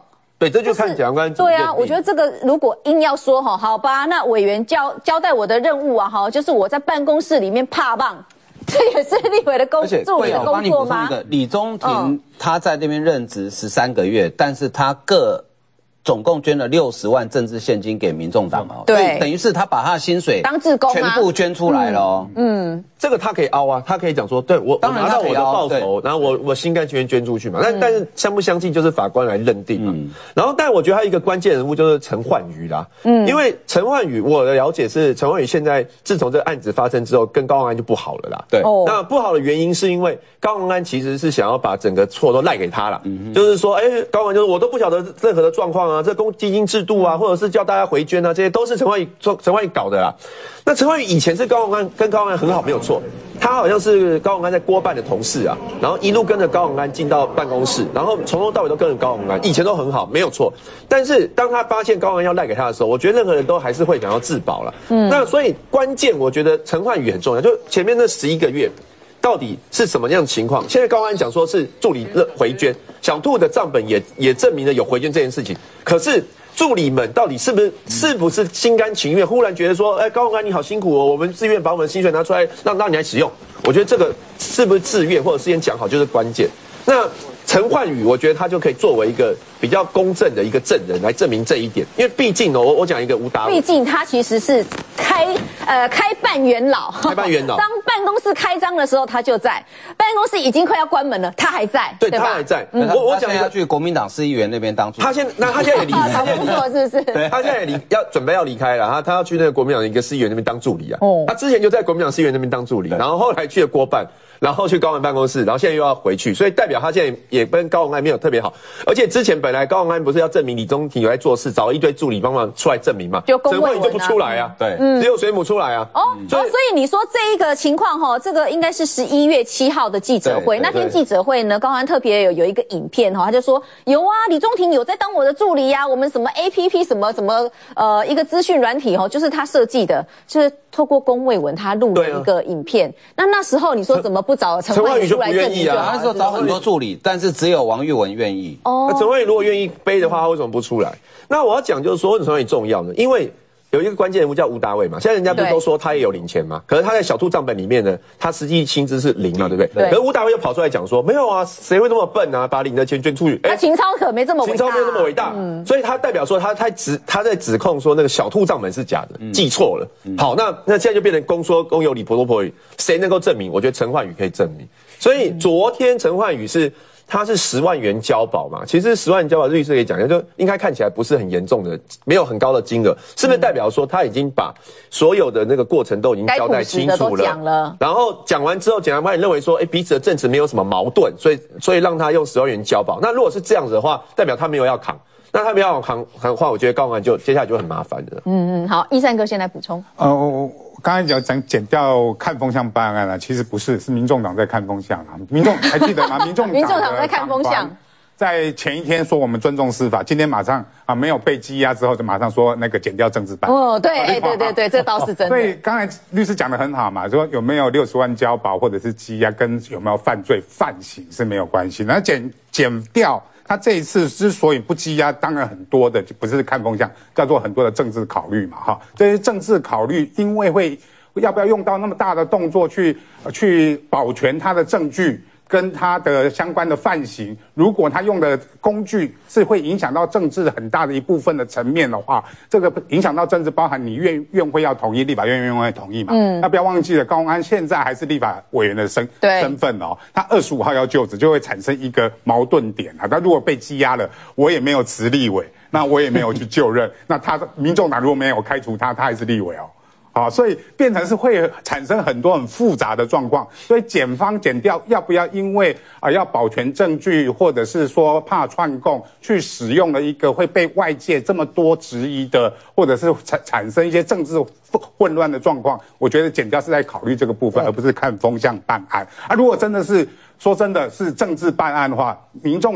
对，这就看检察官。 对啊，我觉得这个如果硬要说哈，好吧，那委员交交代我的任务啊，哈，就是我在办公室里面怕棒。这也是立委的工助理的工作吗？ 李宗廷、嗯、他在那边任职十三个月，但是他各总共捐了六十万政治现金给民众党哦， 对， 等于是他把他的薪水当志工全部捐出来了哦。 嗯，嗯这个他可以凹啊，他可以讲说，对我当然拿到我的报酬，然后我我心甘情愿捐出去嘛。但、嗯、但是相不相信就是法官来认定嘛。嗯、然后，但我觉得还有一个关键人物就是陈焕宇啦。嗯，因为陈焕宇我的了解是，陈焕宇现在自从这个案子发生之后，跟高虹安就不好了啦。对，哦、那不好的原因是因为高虹安其实是想要把整个错都赖给他了，嗯、就是说，哎、欸，高虹安就是我都不晓得任何的状况啊，这公基金制度啊，或者是叫大家回捐啊，这些都是陈焕宇陈焕宇搞的啦。那陈焕宇以前是高虹安跟高虹安很好，没有错。他好像是高虹安在郭办的同事啊，然后一路跟着高虹安进到办公室，然后从头到尾都跟着高虹安，以前都很好，没有错。但是当他发现高虹安要赖给他的时候，我觉得任何人都还是会想要自保了。嗯，那所以关键我觉得陈焕宇很重要，就前面那十一个月到底是什么样的情况？现在高虹安讲说是助理回捐，小兔的账本也也证明了有回捐这件事情，可是。助理们到底是不是是不是心甘情愿？忽然觉得说，哎，高虹安你好辛苦哦，我们自愿把我们的薪水拿出来让让你来使用。我觉得这个是不是自愿或者事先讲好就是关键。那陈焕宇，我觉得他就可以作为一个比较公正的一个证人来证明这一点，因为毕竟呢，我我讲一个吴达伟， 毕竟他其实是开呃开办元老， 开办元老， 当办公室开张的时候他就在，办公室已经快要关门了，他还在， 对， 对他还在。 嗯、我我讲要去国民党市议员那边当主席， 他现那他现在也离开， 他工作是不是？ 对，他现在也离要准备要离开了，他他要去那个国民党的一个市议员那边当助理啊。哦，他之前就在国民党市议员那边当助理，然后后来去了国办。然后去高虹安办公室，然后现在又要回去，所以代表他现在也跟高虹安没有特别好。而且之前本来高虹安不是要证明李宗廷有在做事，找了一堆助理帮忙出来证明嘛， 就陈焕宇就不出来啊，对， 嗯、 只有水母出来啊。 哦，所以、哦、所以你说这一个情况哈，这个应该是十一月七号的记者会，那天记者会呢，高虹安特别有有一个影片哈，他就说有啊，李宗廷有在当我的助理呀、啊，我们什么 A P P 什么什么呃一个资讯软体哈，就是他设计的，就是透过龚卫文他录了一个影片。啊、那那时候你说怎么不找陈焕宇出来证明就好？ 那时候找很多助理，但是只有王玉文愿意。 哦，那陈焕宇如果愿意背的话，他为什么不出来？那我要讲就是说，为什么陈焕宇重要呢？因为有一个关键人物叫吴达伟嘛，现在人家不是都说他也有领钱嘛？可是他在小兔账本里面呢，他实际薪资是零嘛，对不对？对。可是吴达伟又跑出来讲说，没有啊，谁会那么笨啊，把领的钱捐出去？ 他情操可没这么伟大， 情操没有这么伟大，嗯，所以他代表说他他指他在指控说那个小兔账本是假的，嗯、记错了。嗯、好，那那现在就变成公说公有理，婆说婆有理，谁能够证明？我觉得陈焕宇可以证明。所以昨天陈焕宇是。他是十万元交保嘛？其实十万元交保，律师也讲一下，就应该看起来不是很严重的，没有很高的金额，是不是代表说他已经把所有的那个过程都已经交代清楚了？ 讲了，然后讲完之后，检察官也认为说，哎，彼此的证词没有什么矛盾，所以所以让他用十万元交保。那如果是这样子的话，代表他没有要扛。那他没有要扛扛的话，我觉得高虹安就接下来就很麻烦的。 嗯嗯，好，一善哥先来补充。 呃，我刚才讲讲检调看风向办案啊，其实不是，是民众党在看风向啊。民众还记得吗？民众民众党在看风向。 在前一天说我们尊重司法，今天马上啊没有被羁押之后，就马上说那个检调政治办。 哦，对，哎，对对对，这倒是真的。 所以刚才律师讲得很好嘛，说有没有六十万交保或者是羁押，跟有没有犯罪犯刑是没有关系。那检检调。他这一次之所以不羁押，当然很多的就不是看风向，叫做很多的政治考虑嘛，哈。这些政治考虑，因为会要不要用到那么大的动作去去保全他的证据跟他的相关的犯行，如果他用的工具是会影响到政治很大的一部分的层面的话，这个影响到政治，包含你院院会要同意，立法院院会同意嘛？嗯，那不要忘记了，高虹安现在还是立法委员的身身份哦，他二十五号要就职，就会产生一个矛盾点啊。他如果被羁押了，我也没有辞立委，那我也没有去就任，那他民众党如果没有开除他，他还是立委哦。好，所以变成是会产生很多很复杂的状况，所以检方检调要不要因为啊、呃、要保全证据，或者是说怕串供，去使用了一个会被外界这么多质疑的，或者是产产生一些政治混乱的状况，我觉得检调是在考虑这个部分，而不是看风向办案啊。如果真的是说真的是政治办案的话，民众党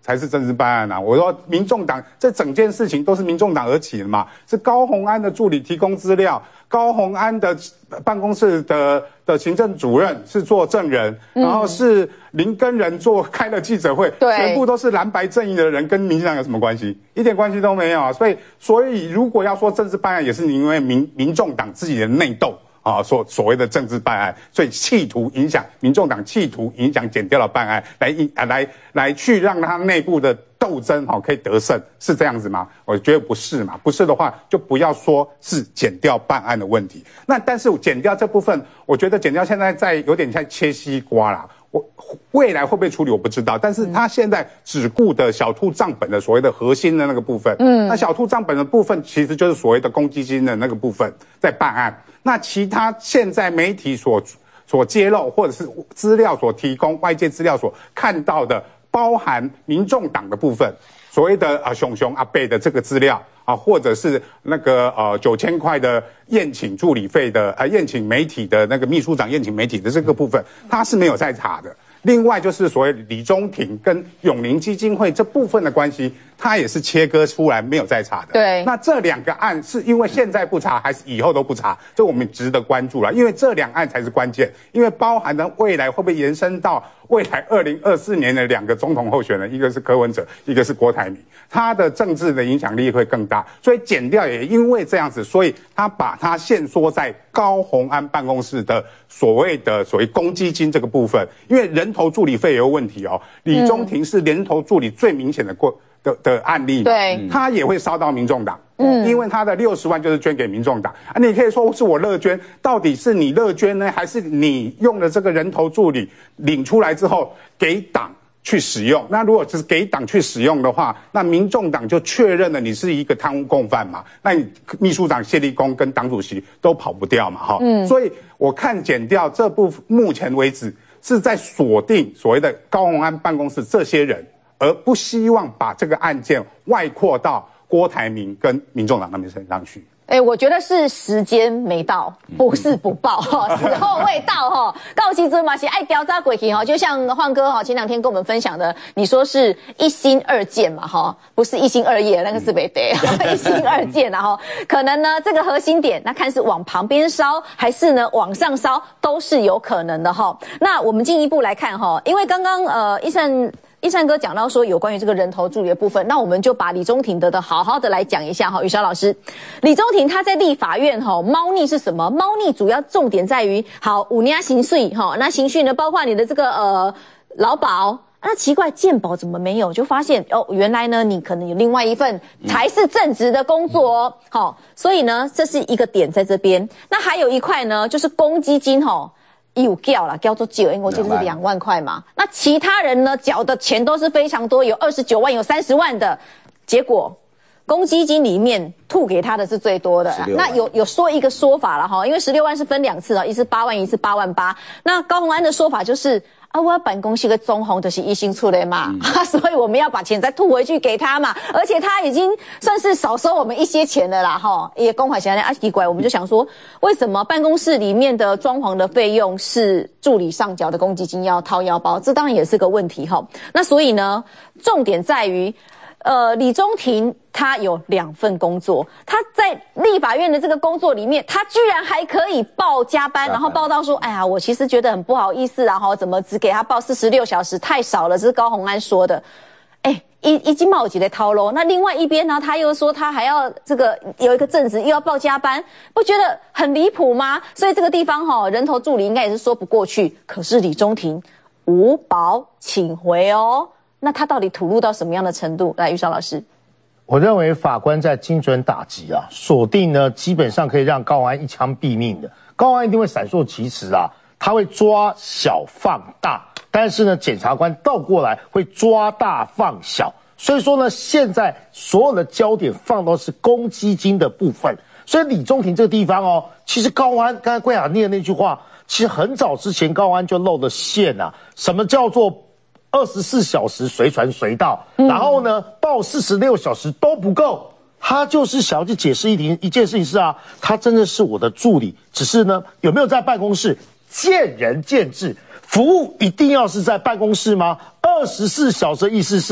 才是政治办案啊！我说民众党这整件事情都是民众党而起的嘛，是高虹安的助理提供资料，高虹安的办公室的的行政主任是做证人，嗯、然后是林根仁做开了记者会，全部都是蓝白阵营的人，跟民进党有什么关系？一点关系都没有啊！所以，所以如果要说政治办案，也是因为民民众党自己的内斗。啊，所所谓的政治办案，所以企图影响民众党，企图影响检调的办案，来啊来来去让他内部的斗争哈、哦、可以得胜，是这样子吗？我觉得不是嘛，不是的话就不要说是检调办案的问题。那但是检调这部分，我觉得检调现在在有点像切西瓜啦。我未来会不会处理我不知道，但是他现在只顾的小兔账本的所谓的核心的那个部分，嗯，那小兔账本的部分其实就是所谓的公积金的那个部分在办案。那其他现在媒体所所揭露或者是资料所提供，外界资料所看到的，包含民众党的部分，所谓的啊熊熊阿贝的这个资料啊，或者是那个呃九千块的宴请助理费的呃宴请媒体的那个秘书长宴请媒体的这个部分，他是没有在查的。另外就是所谓李中庭跟永龄基金会这部分的关系，它也是切割出来没有再查的。 对， 那这两个案是因为现在不查，还是以后都不查？这我们值得关注了，因为这两案才是关键，因为包含了未来会不会延伸到未来二零二四年的两个总统候选人，一个是柯文哲，一个是郭台铭，他的政治的影响力会更大。所以检调也因为这样子，所以他把它限缩在高虹安办公室的所谓的所谓公积金这个部分，因为人头助理费有问题哦。李中庭是人头助理最明显的过的的案例， 对， 他也会烧到民众党，嗯，因为他的六十万就是捐给民众党啊。你可以说是我乐捐，到底是你乐捐呢，还是你用了这个人头助理领出来之后给党去使用？那如果只是给党去使用的话，那民众党就确认了你是一个贪污共犯嘛，那你秘书长谢立功跟党主席都跑不掉嘛，哈，嗯，所以我看检调这部分目前为止是在锁定所谓的高虹安办公室这些人，而不希望把这个案件外扩到郭台铭跟民众党那边身上去。 哎、欸，我觉得是时间没到，不是不报哈，时候未到哈。告其之嘛，是爱调查鬼题哈，就像焕哥哈前两天跟我们分享的，你说是一心二箭嘛哈，不是一心二叶，那个是没得，一心二箭然后可能呢这个核心点，那看是往旁边烧还是呢往上烧，都是有可能的哈。那我们进一步来看哈，因为刚刚呃一善。一善哥讲到说有关于这个人头助理的部分，那我们就把李中庭的的好好的来讲一下哈。宇韶老师，李中庭他在立法院哈，猫腻是什么？猫腻主要重点在于好五年刑税哈，那刑税呢包括你的这个呃劳保，那奇怪健保怎么没有？就发现哦，原来呢你可能有另外一份才是正职的工作哦，好，所以呢这是一个点在这边。那还有一块呢就是公积金哈。有缴啦，叫做缴，因为我记得是两万块嘛。那其他人呢，缴的钱都是非常多，有二十九万，有三十万的。结果，公积金里面吐给他的是最多的。那有有说一个说法了哈，因为十六万是分两次啊，一次八万，一次八万八。那高虹安的说法就是。啊，我办公室的中红就是一心出来嘛、嗯啊，所以我们要把钱再吐回去给他嘛，而且他已经算是少收我们一些钱了啦，哈，也公款钱啊奇怪，我们就想说，为什么办公室里面的装潢的费用是助理上缴的公积金要掏腰包？这当然也是个问题哈。那所以呢，重点在于。呃，李中庭他有两份工作，他在立法院的这个工作里面，他居然还可以报加班，然后报到说，哎呀，我其实觉得很不好意思啊，哈，怎么只给他报四十六小时，太少了，这是高虹安说的。哎，一一经冒几的掏喽，那另外一边呢，他又说他还要这个有一个正职，又要报加班，不觉得很离谱吗？所以这个地方哈、哦，人头助理应该也是说不过去。可是李中庭无保请回哦。那他到底吐露到什么样的程度？来，宇韶老师， 我认为法官在精准打击啊，锁定呢，基本上可以让高虹安一枪毙命的。高虹安一定会闪烁其词啊，他会抓小放大，但是呢，检察官倒过来会抓大放小。所以说呢，现在所有的焦点放到是公积金的部分。所以李中庭这个地方哦，其实高虹安刚才桂雅念的那句话，其实很早之前高虹安就露了馅啊。什么叫做？二十四小时随传随到，然后呢，报四十六小时都不够。他就是想要去解释一题一件事情是啊，他真的是我的助理，只是呢有没有在办公室，见仁见智。服务一定要是在办公室吗？二十四小时的意思是啊，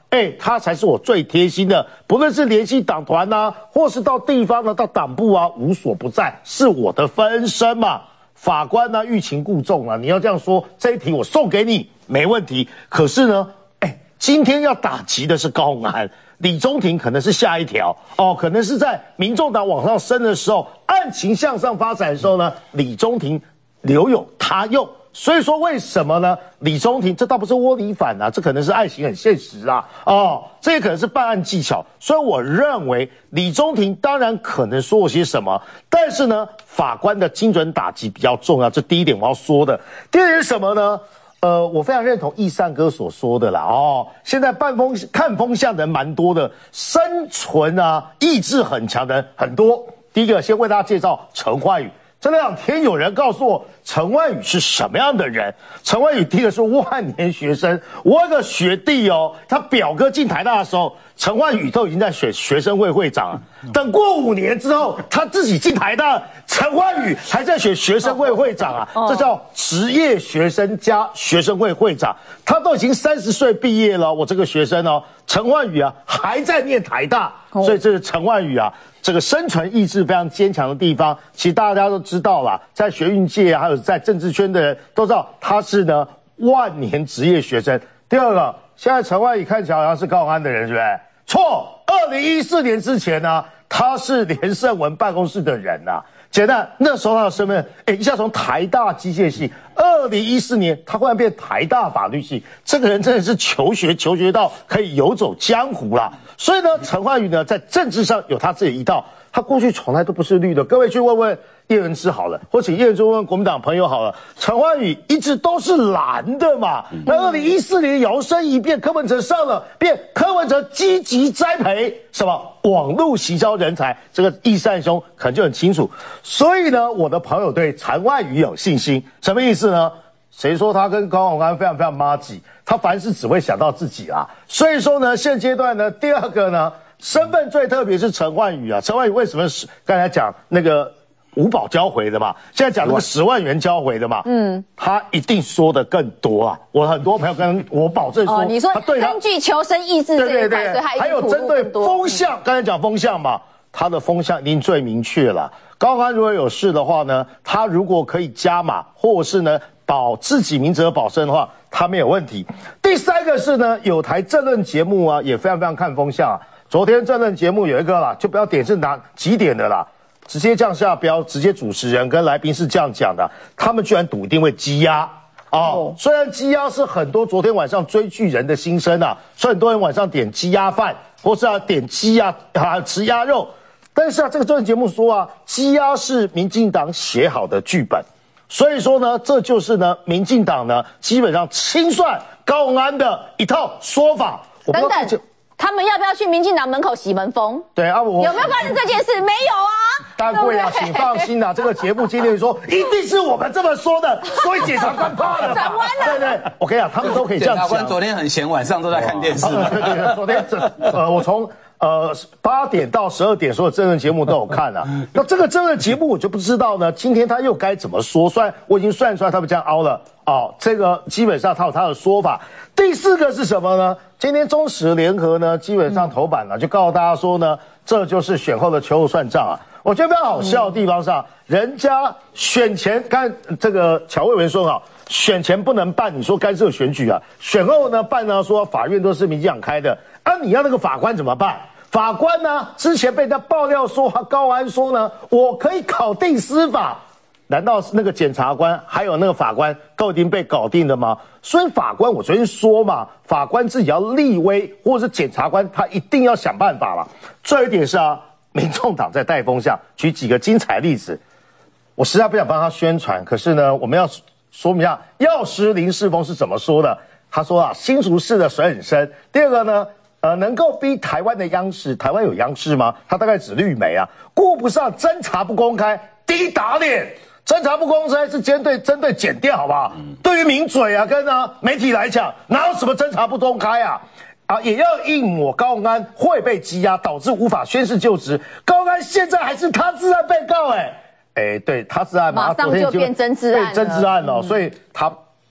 哎，他才是我最贴心的，不论是联系党团呐、啊，或是到地方呢，到党部啊，无所不在，是我的分身嘛。法官呢、啊，欲擒故纵啊，你要这样说，这一题我送给你没问题。可是呢，哎，今天要打击的是高虹安，李中庭可能是下一条哦，可能是在民众党往上升的时候，案情向上发展的时候呢，李中庭留有他用。所以说为什么呢？李中庭这倒不是窝里反啊，这可能是爱情很现实啊，哦，这也可能是办案技巧。所以我认为李中庭当然可能说了些什么，但是呢，法官的精准打击比较重要，这第一点我要说的。第二点是什么呢？呃，我非常认同易善哥所说的啦，哦，现在办风看风向的人蛮多的，生存啊意志很强的人很多。第一个，先为大家介绍陈焕宇。这两天有人告诉我陈焕宇是什么样的人。陈焕宇第一个是万年学生，我有个学弟哦，他表哥进台大的时候，陈焕宇都已经在选学生会会长了。等过五年之后，他自己进台大，陈焕宇还在选学生会会长啊，这叫职业学生加学生会会长。他都已经三十岁毕业了，我这个学生哦，陈焕宇啊还在念台大，所以这是陈焕宇啊。这个生存意志非常坚强的地方，其实大家都知道啦，在学运界啊，还有在政治圈的人都知道他是呢万年职业学生。第二个，现在陈焕宇看起来好像是高虹安的人，是不是？错，二零一四年之前呢，他是连胜文办公室的人呐、啊。简单，那时候他的身份，哎，一下从台大机械系，二零一四年他忽然变台大法律系，这个人真的是求学求学到可以游走江湖啦。所以呢，陈焕宇呢在政治上有他自己一套，他过去从来都不是绿的。各位去问问叶元之好了，或请叶元之问问国民党朋友好了，陈焕宇一直都是蓝的嘛。那二零一四年摇身一变，柯文哲上了，变柯文哲积极栽培什么网络行销人才，这个易善兄可能就很清楚。所以呢，我的朋友对陈焕宇有信心，什么意思呢？谁说他跟高虹安非常非常麻吉？他凡事只会想到自己啊。所以说呢，现阶段呢，第二个呢，身份最特别是陈焕宇啊。陈焕宇为什么是刚才讲那个五保交回的嘛？现在讲那个十万元交回的嘛？嗯，他一定说的更多啊。我很多朋友跟我保证说， 哦、你说他对他根据求生意志这一块，所以他还有针对风向，刚才讲风向嘛，他的风向一定最明确了。高虹安如果有事的话呢，他如果可以加码，或是呢保自己明哲保身的话，他没有问题。第三个是呢，有台政论节目啊，也非常非常看风向啊。昨天政论节目有一个啦，就不要点是哪几点的啦，直接降下标，直接主持人跟来宾是这样讲的，他们居然笃定会积压。哦，虽然积压是很多昨天晚上追剧人的心声啊，所以很多人晚上点鸡鸭饭，或是啊点鸡鸭啊吃鸭肉。但是啊，这个政论节目说啊，鸡鸭是民进党写好的剧本，所以说呢，这就是呢，民进党呢基本上清算高虹安的一套说法。我等等，他们要不要去民进党门口洗门风？ 对啊，我有没有发生这件事？没有啊。 大贵啊，请放心啦、啊，这个节目今天说一定是我们这么说的，所以检察官怕了。 转弯了。 对对，我跟你讲，他们都可以这样讲。 检察官昨天很闲，晚上都在看电视。 对对对，昨天这呃，我从。呃，八点到十二点所有政论节目都有看啊。那这个政论节目我就不知道呢，今天他又该怎么说？虽然我已经算出来他们这样凹了哦，这个基本上他有他的说法。第四个是什么呢？今天中时联合呢，基本上头版了，就告诉大家说呢，这就是选后的秋后算账啊。我觉得非常好笑的地方上，人家选前，刚才这个乔慧文说好。选前不能办，你说干涉选举啊？选后呢办呢？说法院都是民进党开的，啊，你要那个法官怎么办？法官呢？之前被人家爆料说，高虹安说呢，我可以考定司法，难道是那个检察官还有那个法官都已经被搞定了吗？所以法官，我昨天说嘛，法官自己要立威，或者是检察官他一定要想办法了。最后一点是啊，民众党在带风向，举几个精彩例子，我实在不想帮他宣传，可是呢，我们要。说明一下，药师林世峰是怎么说的？他说啊，新竹市的水很深。第二个呢，呃，能够逼台湾的央视，台湾有央视吗？他大概指绿媒啊，顾不上侦查不公开，第一打脸。侦查不公开是针对针对检调，好不好？嗯、对于名嘴啊跟啊媒体来讲，哪有什么侦查不公开啊？啊，也要硬抹高虹安会被羁押，导致无法宣誓就职。高虹安现在还是他自案被告、欸，哎。哎，对，他是案嘛， 马上就变真治案了， 对，真治案了、哦，嗯、所以他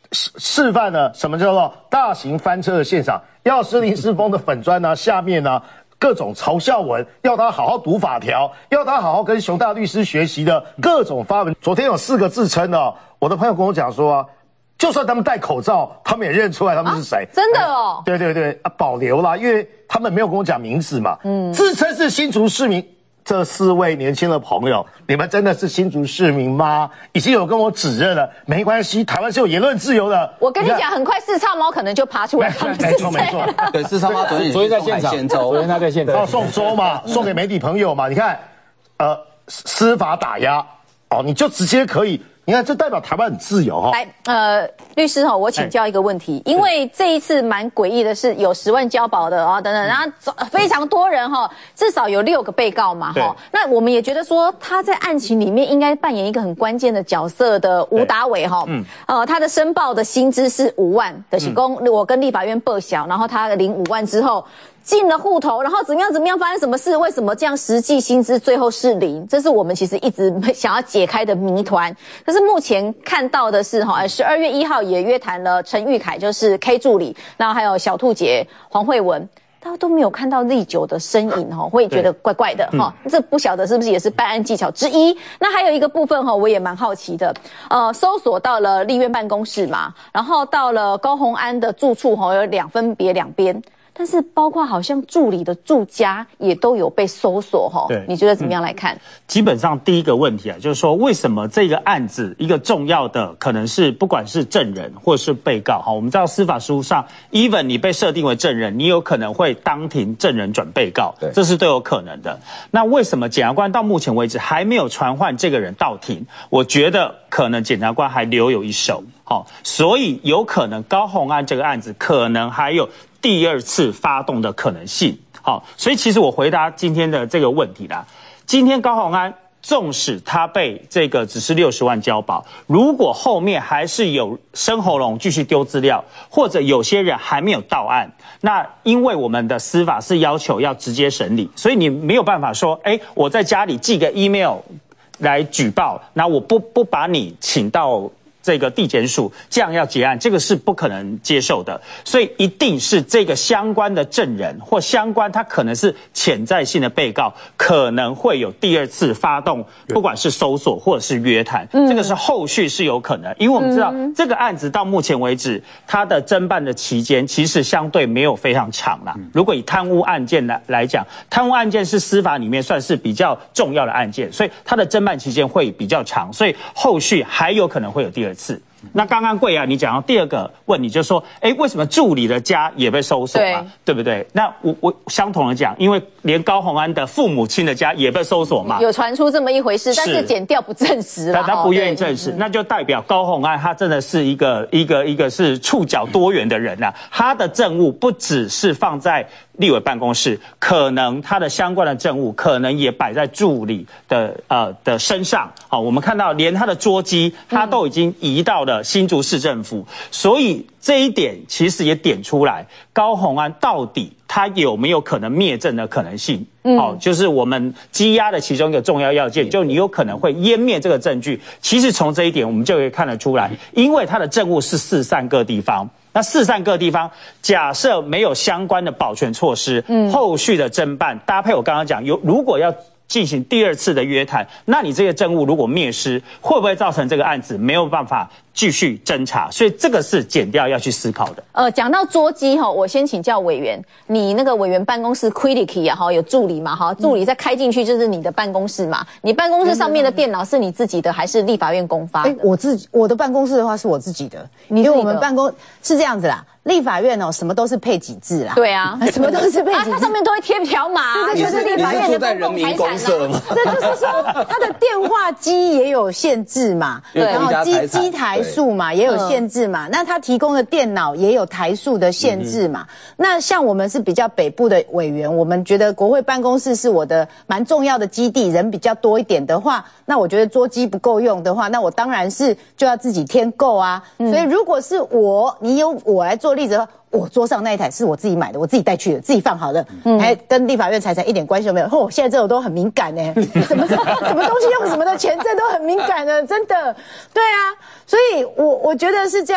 示示范了什么叫做大型翻车的现场。要是林世峰的粉砖呢、啊，下面呢、啊、各种嘲笑文，要他好好读法条，要他好好跟熊大律师学习的各种发文。昨天有四个自称哦，我的朋友跟我讲说啊。就算他们戴口罩，他们也认出来他们是谁、 啊。真的哦？ 对对对，啊，保留啦，因为他们没有跟我讲名字嘛。嗯，自称是新竹市民。这四位年轻的朋友，你们真的是新竹市民吗？已经有跟我指认了，没关系，台湾是有言论自由的。 我跟你讲，很快四叉猫可能就爬出来，他们是谁？ 没错没错， 对，四叉猫昨天昨天在现场，昨天他在现场， 要送粥嘛，送给媒体朋友嘛。你看，呃，司法打压，哦，你就直接可以。你看，这代表台湾很自由哈、哦。 来，呃，律师哈，我请教一个问题，因为这一次蛮诡异的是，有十万交保的啊、哦，等等，然后非常多人哈、哦，至少有六个被告嘛哈、哦。那我们也觉得说，他在案情里面应该扮演一个很关键的角色的吴达伟哈，嗯，呃，他的申报的薪资是五万的，是公、嗯、我跟立法院报销，然后他领五万之后。进了户头，然后怎么样怎么样发生什么事？为什么这样实际薪资最后是零？这是我们其实一直想要解开的谜团。可是目前看到的是哈，十二月一号也约谈了陈玉凯，就是 K 助理，然后还有小兔姐黄慧文，大家都没有看到历久的身影哈，会觉得怪怪的哈。这不晓得是不是也是办案技巧之一？那还有一个部分哈，我也蛮好奇的，呃，搜索到了立院办公室嘛，然后到了高虹安的住处哈，有两分别两边。但是包括好像助理的住家也都有被搜索哈，你觉得怎么样来看？嗯、 基本上第一个问题啊，就是说为什么这个案子一个重要的可能是不管是证人或是被告哈，我们知道司法实务上 ，even 你被设定为证人，你有可能会当庭证人转被告，这是都有可能的。那为什么检察官到目前为止还没有传唤这个人到庭？我觉得可能检察官还留有一手，好，所以有可能高虹安这个案子可能还有第二次发动的可能性，好，所以其实我回答今天的这个问题啦。今天高虹安纵使他被这个只是六十万交保，如果后面还是有生喉咙继续丢资料，或者有些人还没有到案，那因为我们的司法是要求要直接审理，所以你没有办法说，哎，我在家里寄个 email 来举报，那我不不把你请到这个地检署，这样要结案，这个是不可能接受的。所以一定是这个相关的证人或相关，他可能是潜在性的被告，可能会有第二次发动，不管是搜索或者是约谈，嗯、这个是后续是有可能。因为我们知道、嗯、这个案子到目前为止，它的侦办的期间其实相对没有非常长啦。嗯、如果以贪污案件来来讲，贪污案件是司法里面算是比较重要的案件，所以它的侦办期间会比较长，所以后续还有可能会有第二次。次。那刚刚贵啊，你讲到第二个问题，就是说，哎，为什么助理的家也被搜索嘛？ 对, 对不对？那我我相同的讲，因为连高虹安的父母亲的家也被搜索嘛， 有传出这么一回事，但是检调不证实了， 他不愿意证实，那就代表高虹安他真的是一个一个一个是触角多元的人啊，他的证物不只是放在立委办公室，可能他的相关的证物可能也摆在助理的呃的身上。好，我们看到连他的桌机，他都已经移到了新竹市政府，所以这一点其实也点出来，高虹安到底他有没有可能灭证的可能性？嗯，哦，就是我们羁押的其中一个重要要件，就你有可能会湮灭这个证据。其实从这一点我们就可以看得出来，因为他的证物是四散各地方。那四散各地方，假设没有相关的保全措施，嗯，后续的侦办搭配我刚刚讲，有如果要进行第二次的约谈，那你这个证物如果灭失，会不会造成这个案子没有办法继续侦查？所以这个是检调要去思考的。 呃，讲到桌机哈，我先请教委员，你那个委员办公室 Quility 啊哈，有助理嘛哈，助理再开进去就是你的办公室嘛，你办公室上面的电脑是你自己的还是立法院公发的？ 哎，我自己我的办公室的话是我自己的，因为我们办公是这样子啦。立法院哦，什么都是配几字啦。 对啊， 什么都是配几字， 它上面都会贴条码。 这就是立法院的公共财产嘛。这就是说，它的电话机也有限制嘛，然后机机台数嘛也有限制嘛。那它提供的电脑也有台数的限制嘛。那像我们是比较北部的委员，我们觉得国会办公室是我的蛮重要的基地，人比较多一点的话，那我觉得桌机不够用的话，那我当然是就要自己添购啊。所以如果是我，你有我来做。例子，我桌上那一台是我自己买的，我自己带去的，自己放好的，嗯，还跟立法院财产一点关系都没有。哦，现在这种都很敏感呢，什么什么东西用什么的钱，这都很敏感的，真的。对啊，所以我我觉得是这样。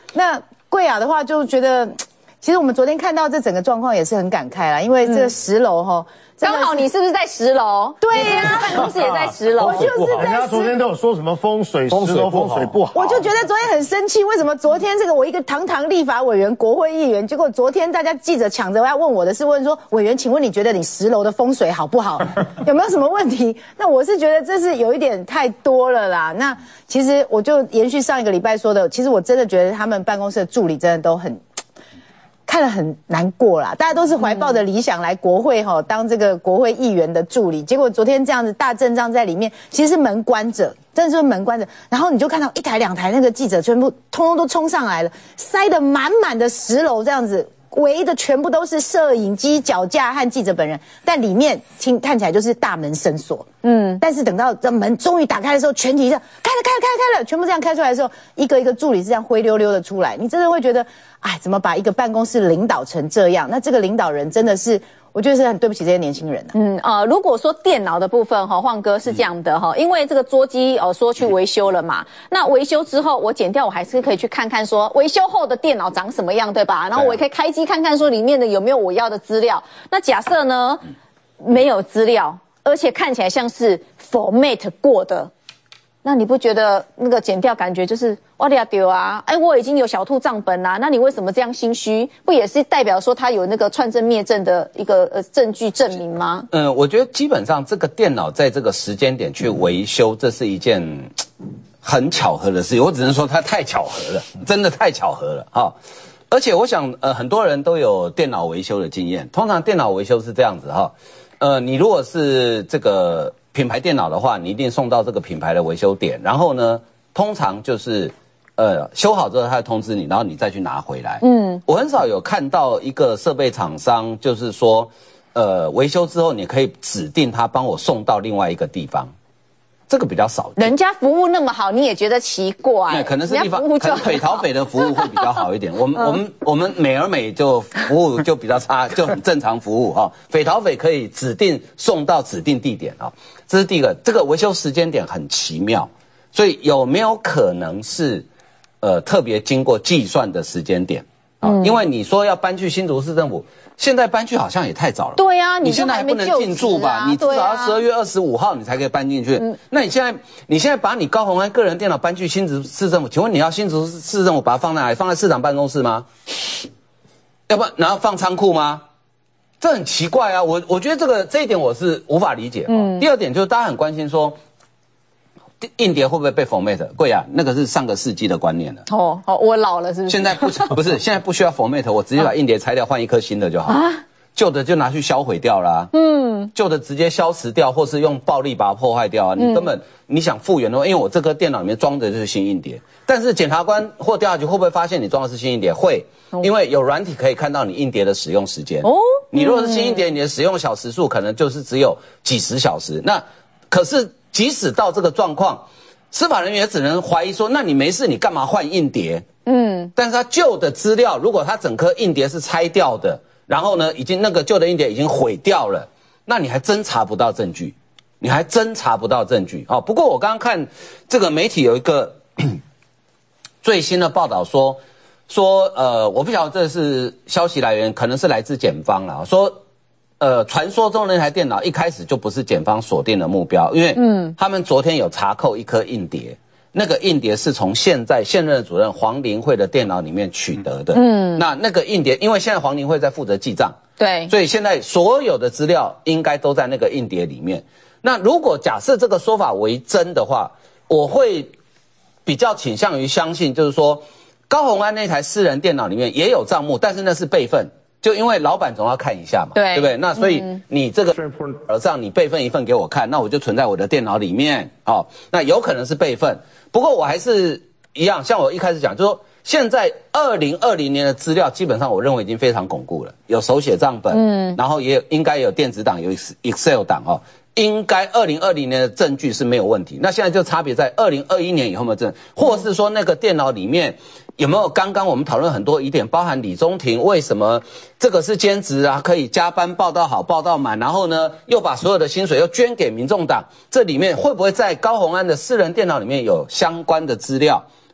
那贵雅的话就觉得，其实我们昨天看到这整个状况也是很感慨啦，因为这个十楼哈。 刚好你是不是在十楼？ 对呀、 啊，办公室也在十楼。 我就是在。 人家昨天都有说什么风水十楼风水不好， 我就觉得昨天很生气，为什么昨天这个我一个堂堂立法委员、国会议员，结果昨天大家记者抢着要问我的是问说，委员，请问你觉得你十楼的风水好不好？有没有什么问题？那我是觉得这是有一点太多了啦。那其实我就延续上一个礼拜说的，其实我真的觉得他们办公室的助理真的都很。看了很难过啦，大家都是怀抱着理想来国会哈、哦、当这个国会议员的助理，结果昨天这样子大阵仗在里面，其实是门关着，真的是门关着，然后你就看到一台两台那个记者全部通通都冲上来了，塞得满满的十楼这样子。围的全部都是摄影机、脚架和记者本人，但里面听看起来就是大门深锁。嗯，但是等到这门终于打开的时候，全体这样开了、开了、开了、开了，全部这样开出来的时候，一个一个助理是这样灰溜溜的出来，你真的会觉得，哎，怎么把一个办公室领导成这样？那这个领导人真的是。我觉得是很对不起这些年轻人、啊、 嗯呃，如果说电脑的部分哈，晃哥是这样的哈，因为这个桌机哦说去维修了嘛，那维修之后我剪掉，我还是可以去看看说维修后的电脑长什么样，对吧？然后我也可以开机看看说里面的有没有我要的资料。那假设呢没有资料，而且看起来像是 format 过的。那你不觉得那个剪掉感觉就是哇呀丢啊？哎，我已经有小兔账本啦，那你为什么这样心虚？不也是代表说他有那个串证灭证的一个呃证据证明吗？ 嗯，我觉得基本上这个电脑在这个时间点去维修，这是一件很巧合的事情。我只能说它太巧合了，真的太巧合了哈、哦。而且我想，呃，很多人都有电脑维修的经验。通常电脑维修是这样子哈、哦，呃，你如果是这个。品牌电脑的话，你一定送到这个品牌的维修点，然后呢，通常就是，呃，修好之后他会通知你，然后你再去拿回来。嗯，我很少有看到一个设备厂商，就是说，呃，维修之后你可以指定他帮我送到另外一个地方，这个比较少。 人家服务那么好，你也觉得奇怪？ 对，可能是地方，可能北桃北的服务会比较好一点。我们、嗯、我们我们美而美就服务就比较差，就很正常服务哈。北桃北可以指定送到指定地点啊。这是第一个，这个维修时间点很奇妙，所以有没有可能是，呃，特别经过计算的时间点啊？嗯、因为你说要搬去新竹市政府，现在搬去好像也太早了。 对啊， 你现在还不能进驻吧？你至少要十二月二十五号你才可以搬进去。嗯、那你现在你现在把你高虹安个人电脑搬去新竹市政府，请问你要新竹市政府把它放在哪里？放在市长办公室吗？要不然然后放仓库吗？这很奇怪啊，我我觉得这个这一点我是无法理解。嗯，第二点就是大家很关心说，硬碟会不会被 format？ 贵啊，那个是上个世纪的观念了。 哦，哦，我老了是不是？ 现在不不是，现在不需要 format， 我直接把硬碟拆掉，换一颗新的就好。啊，旧的就拿去销毁掉啦、啊。嗯，旧的直接消磁掉，或是用暴力把它破坏掉啊。你根本、嗯、你想复原的话，因为我这颗电脑里面装的就是新硬碟，但是检察官或调查局会不会发现你装的是新硬碟？会。因为有软体可以看到你硬碟的使用时间哦，你如果是新硬碟，你的使用小时数可能就是只有几十小时。那可是即使到这个状况，司法人员也只能怀疑说，那你没事，你干嘛换硬碟？嗯，但是他旧的资料，如果他整颗硬碟是拆掉的，然后呢，已经那个旧的硬碟已经毁掉了，那你还真查不到证据，你还真查不到证据。哦，不过我刚刚看这个媒体有一个最新的报道说。说呃，我不晓得这是消息来源，可能是来自检方啦。说，呃，传说中的那台电脑一开始就不是检方锁定的目标，因为嗯，他们昨天有查扣一颗硬碟，那个硬碟是从现在现任的主任黄玲慧的电脑里面取得的。嗯，那那个硬碟，因为现在黄玲慧在负责记账， 对， 所以现在所有的资料应该都在那个硬碟里面。那如果假设这个说法为真的话，我会比较倾向于相信，就是说。高虹安那台私人电脑里面也有账目，但是那是备份，就因为老板总要看一下嘛，对，对不对？那所以你这个账你备份一份给我看，那我就存在我的电脑里面，哦，那有可能是备份。不过我还是一样，像我一开始讲，就是说现在二零二零年的资料基本上我认为已经非常巩固了，有手写账本，嗯，然后也有应该有电子档，有 Excel 档哦。应该二零二零年的证据是没有问题，那现在就差别在二零二一年以后有没有证，或是说那个电脑里面有没有刚刚我们讨论很多疑点，包含李宗廷为什么这个是兼职啊，可以加班报到好报到满，然后呢又把所有的薪水又捐给民众党，这里面会不会在高虹安的私人电脑里面有相关的资料？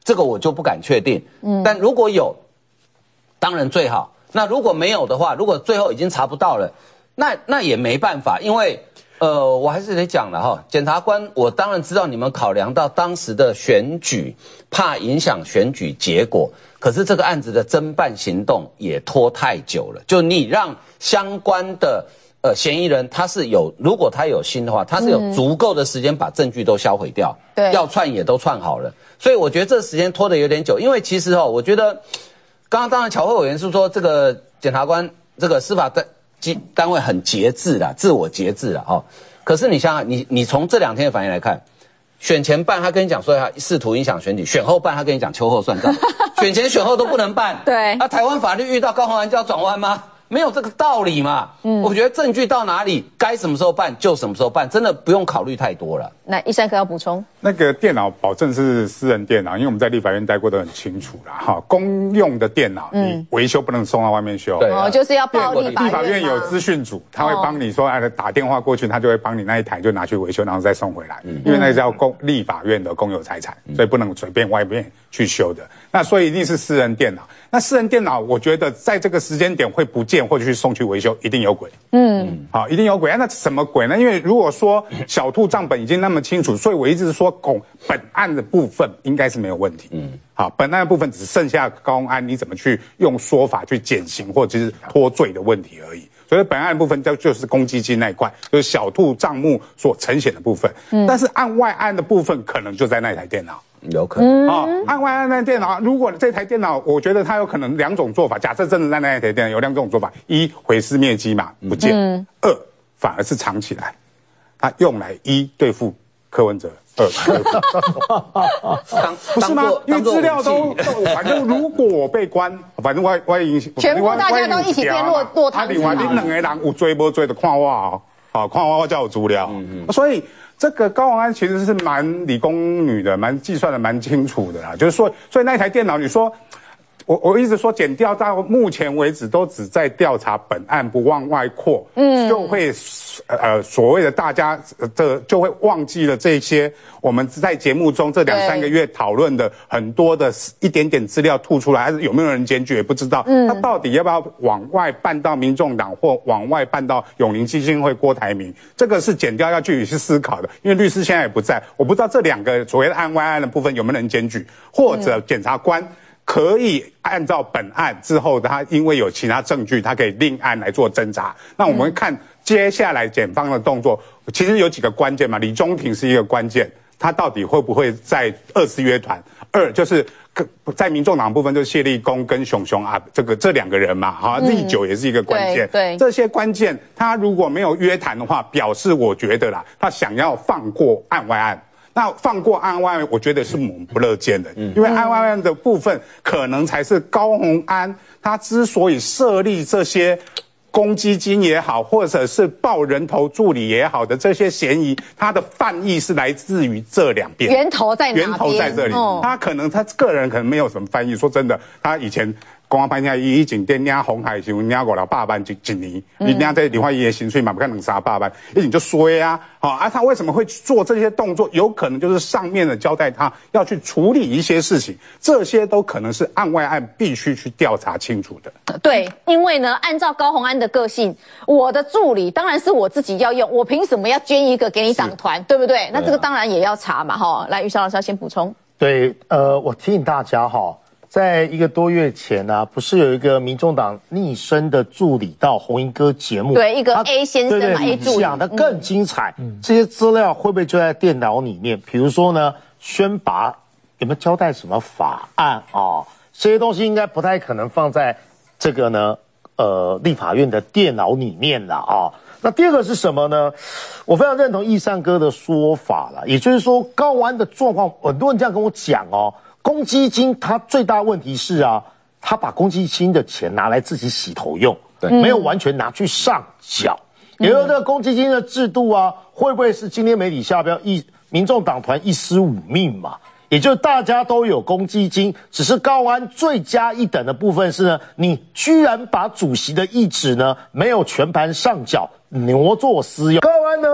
这个我就不敢确定。嗯，但如果有，当然最好。那如果没有的话，如果最后已经查不到了，那那也没办法，因为呃，我还是得讲了哈，检察官，我当然知道你们考量到当时的选举，怕影响选举结果，可是这个案子的侦办行动也拖太久了，就你让相关的呃嫌疑人他是有，如果他有心的话，他是有足够的时间把证据都销毁掉，对、嗯，要串也都串好了，所以我觉得这时间拖得有点久，因为其实哦，我觉得刚刚当然巧慧委员是说这个检察官这个司法单单位很节制啦，自我节制啦哦。可是你想想，你你从这两天的反应来看，选前办他跟你讲说他试图影响选举，选后办他跟你讲秋后算账，选前选后都不能办。对，啊，台湾法律遇到高虹安就要转弯吗？没有这个道理嘛。嗯，我觉得证据到哪里该什么时候办就什么时候办，真的不用考虑太多了。 那一山哥要补充， 那个电脑保证是私人电脑，因为我们在立法院待过都很清楚啦。哈，公用的电脑，嗯，你维修不能送到外面修。 对、啊，哦，就是要报立法院。 立法院有资讯组，他会帮你说，哎，打电话过去，他就会帮你那一台就拿去维修，然后再送回来。嗯，因为那个叫公立法院的公有财产，所以不能随便外面去修的。那所以一定是私人电脑。那私人电脑，我觉得在这个时间点会不见或者去送去维修，一定有鬼。嗯，好，一定有鬼。那什么鬼呢？因为如果说小兔账本已经那么清楚，所以我一直说公本案的部分应该是没有问题。嗯，好，本案的部分只剩下高虹安你怎么去用说法去减刑或者是脱罪的问题而已。所以本案的部分就就是公积金那一块，就是小兔账目所呈现的部分。嗯，但是案外案的部分可能就在那台电脑。 有可能啊、嗯哦，案外案那电脑，如果这台电脑，我觉得它有可能两种做法。假设真的在那台电脑有两种做法：一毁尸灭迹嘛，不见；嗯、二反而是藏起来，它用来一对付柯文哲，二对付不是吗？因为资料都反正如果我被关，反正我我影全部大家都一起变落落汤鸡。 另外你两个人有追不追的看我哦，好看我我叫有资料，嗯嗯所以。这个高虹安其实是蛮理工女的，蛮计算的蛮清楚的啦。就是说，所以那台电脑，你说，我我一直说检调到目前为止都只在调查本案，不往外扩，嗯，就会呃所谓的大家这就会忘记了这些我们在节目中这两三个月讨论的很多的一点点资料吐出来，还是有没有人检举也不知道。嗯，他到底要不要往外办到民众党或往外办到永龄基金会郭台铭？这个是检调要去去思考的，因为律师现在也不在，我不知道这两个所谓的案外案的部分有没有人检举，或者检察官可以按照本案之后，他因为有其他证据，他可以另案来做侦查。那我们看接下来检方的动作，其实有几个关键嘛，李中庭是一个关键。他到底会不会在二次约谈？二就是在民众党部分，就是谢立功跟熊熊啊，这个这两个人嘛，哈，立九也是一个关键。对，这些关键，他如果没有约谈的话，表示我觉得啦，他想要放过案外案。那放过案外案，我觉得是我们不乐见的，因为案外案的部分可能才是高虹安他之所以设立这些。公积金也好，或者是报人头助理也好的这些嫌疑，他的犯意是来自于这两边。 源头在哪边？ 源头在这里。哦、他可能他个人可能没有什么犯意。说真的，他以前公安判下伊警店领红海时候领五六百万一一年，你领在李焕英的薪水嘛，不可能三百万，一定就衰啊！好、哦、啊，他为什么会做这些动作？有可能就是上面的交代他要去处理一些事情，这些都可能是案外案必须去调查清楚的。 对，因为呢，按照高虹安的个性，我的助理当然是我自己要用，我凭什么要捐一个给你党团，对不对？那这个当然也要查嘛，哈。来，玉韶老师要先补充。 对，呃，我提醒大家哈。在一个多月前呢、啊，不是有一个民众党逆生的助理到红英哥节目？ 对，一个 A 先生嘛 ，A 助理讲的更精彩。嗯、这些资料会不会就在电脑里面？比如说呢，宣拔有没有交代什么法案啊、哦？这些东西应该不太可能放在这个呢，呃，立法院的电脑里面了啊、哦。那第二个是什么呢？我非常认同易善哥的说法了，也就是说，高虹安的状况，很多人这样跟我讲哦。公积金它最大问题是啊，他把公积金的钱拿来自己洗头用，对，没有完全拿去上缴。也就是这个公积金的制度啊，会不会是今天媒体下标一民众党团一尸五命嘛？也就是大家都有公积金，只是高虹安罪加一等的部分是呢，你居然把主席的意旨呢没有全盘上缴，挪作私用。高虹安呢？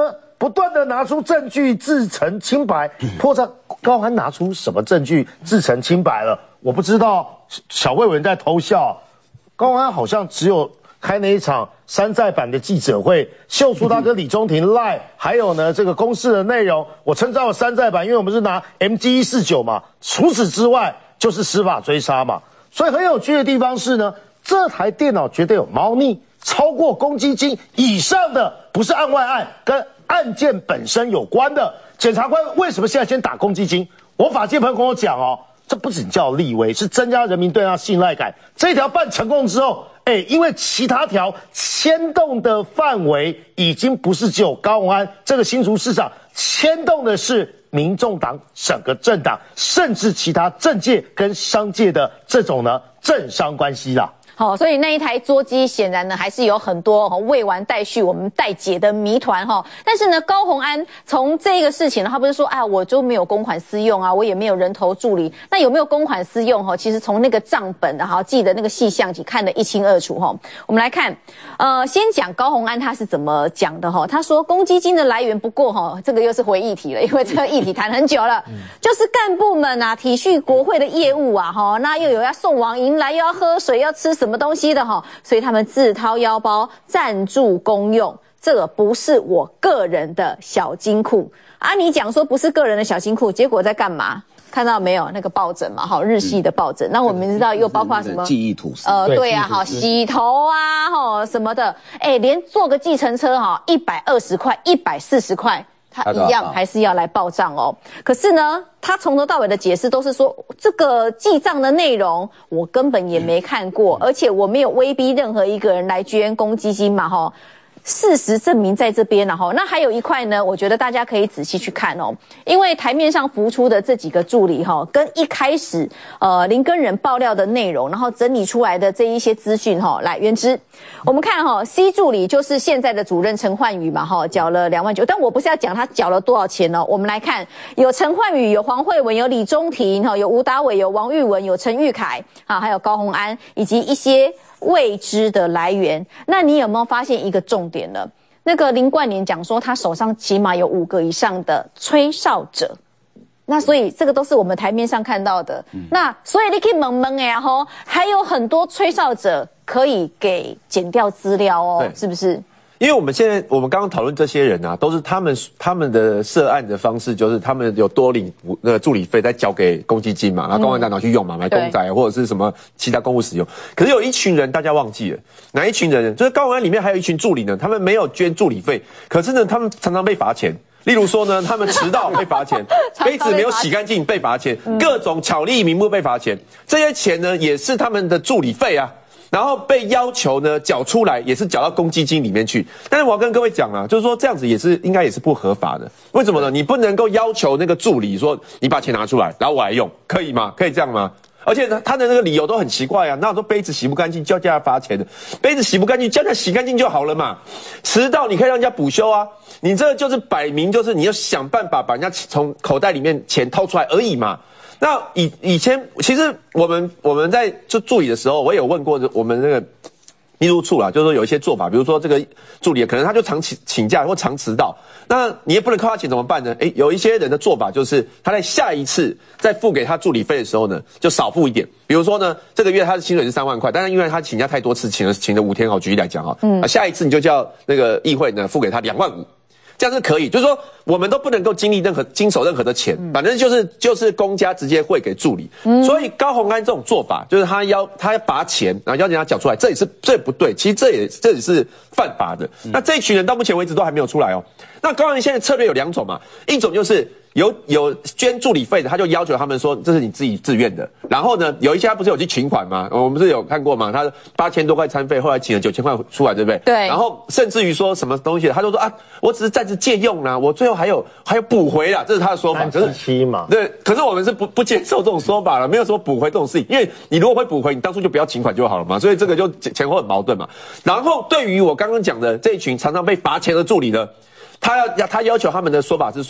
不断的拿出证据自成清白，破绽高虹安拿出什么证据自成清白了？我不知道，小慧文在偷笑，高虹安好像只有开那一场山寨版的记者会，秀出他跟李中庭赖，还有呢这个公示的内容，我称之为山寨版，因为我们是拿 M G 一四九嘛，除此之外就是司法追杀嘛。所以很有趣的地方是呢，这台电脑绝对有猫腻，超过公积金以上的不是案外案，跟案件本身有关的。检察官为什么现在先打公积金？我法界朋友跟我讲哦，这不仅叫立威，是增加人民对他信赖感。这条办成功之后，哎，因为其他条牵动的范围已经不是只有高虹安这个新竹市长，牵动的是民众党整个政党，甚至其他政界跟商界的这种呢政商关系啦。 好，所以那一台桌机显然呢还是有很多未完待续、我们待解的谜团哈。但是呢，高虹安从这个事情呢，他不是说啊，我就没有公款私用啊，我也没有人头助理。那有没有公款私用哈？其实从那个账本的哈记得那个细项起看得一清二楚哈。我们来看，呃，先讲高虹安他是怎么讲的哈。他说公积金的来源不过哈，这个又是回议题了，因为这个议题谈很久了，就是干部们啊体恤国会的业务啊哈，那又有要送往迎来，又要喝水，要吃什么东西的哈，所以他们自掏腰包赞助公用，这个不是我个人的小金库啊！你讲说不是个人的小金库，结果在干嘛？看到没有那个抱枕嘛？哈，日系的抱枕。那我们知道又包括什么？ 记忆吐司。 呃，对啊，哈，洗头啊，哈什么的。哎，连坐个计程车哈，一百二十块、一百四十块。他一样还是要来报账哦。可是呢，他从头到尾的解释都是说，这个记账的内容我根本也没看过，而且我没有威逼任何一个人来捐公积金嘛，哈。事实证明在这边了哈，那还有一块呢，我觉得大家可以仔细去看哦，因为台面上浮出的这几个助理哈，跟一开始呃林根仁爆料的内容，然后整理出来的这一些资讯哈，来原之，我们看哈 ，C 助理就是现在的主任陈焕宇嘛哈，缴了两万九，但我不是要讲他缴了多少钱哦，我们来看有陈焕宇，有黄慧文，有李中庭哈，有吴达伟，有王玉文，有陈玉凯啊，还有高虹安，以及一些未知的来源。那你有没有发现一个重点呢？那个林冠年讲说他手上起码有五个以上的吹哨者，那所以这个都是我们台面上看到的。嗯、那所以你可以蒙蒙哎吼，还有很多吹哨者可以给检调资料哦，是不是？ 因为我们现在我们刚刚讨论这些人啊，都是他们他们的涉案的方式，就是他们有多领那个助理费再交给公积金嘛，然后公安大拿去用嘛，买公仔或者是什么其他公务使用。可是有一群人大家忘记了，哪一群人？就是高虹安里面还有一群助理呢，他们没有捐助理费，可是呢，他们常常被罚钱。例如说呢，他们迟到被罚钱，杯子没有洗干净被罚钱，各种巧立名目被罚钱，这些钱呢也是他们的助理费啊。然后被要求呢缴出来，也是缴到公积金里面去。但是我要跟各位讲啊，就是说这样子也是应该也是不合法的。为什么呢？你不能够要求那个助理说你把钱拿出来，然后我来用，可以吗？可以这样吗？而且他的那个理由都很奇怪啊，那我说杯子洗不干净就要叫他罚钱的，杯子洗不干净叫他洗干净就好了嘛。迟到你可以让人家补休啊，你这就是摆明就是你要想办法把人家从口袋里面钱掏出来而已嘛。那以以前其实我们我们在做助理的时候，我也有问过我们那个秘书处啦，就是说有一些做法，比如说这个助理可能他就常请请假或常迟到，那你也不能扣他钱怎么办呢？诶，有一些人的做法就是他在下一次再付给他助理费的时候呢，就少付一点。比如说呢，这个月他的薪水是三万块，但是因为他请假太多次，请了请了五天哦，举例来讲哈，嗯，下一次你就叫那个议会呢付给他两万五。这样是可以，就是说我们都不能够经历任何经手任何的钱，反正就是就是公家直接汇给助理。嗯、所以高虹安这种做法，就是他要他要罚钱，然后要人家缴出来，这也是这也不对，其实这也这也是犯法的。嗯、那这一群人到目前为止都还没有出来哦。那高虹安现在策略有两种嘛，一种就是有有捐助理费的，他就要求他们说这是你自己自愿的。然后呢，有一些他不是有去请款吗？我们不是有看过吗？他八千多块餐费，后来请了九千块出来，对不对？ 对。 然后甚至于说什么东西，他就说啊，我只是暂时借用啦，我最后还有还有补回啦，这是他的说法。 三七七嘛。 对，可是我们是不不接受这种说法了，没有说补回这种事情，因为你如果会补回，你当初就不要请款就好了嘛。所以这个就前后很矛盾嘛。然后对于我刚刚讲的这一群常常被罚钱的助理呢，他要他要求他们的说法是说，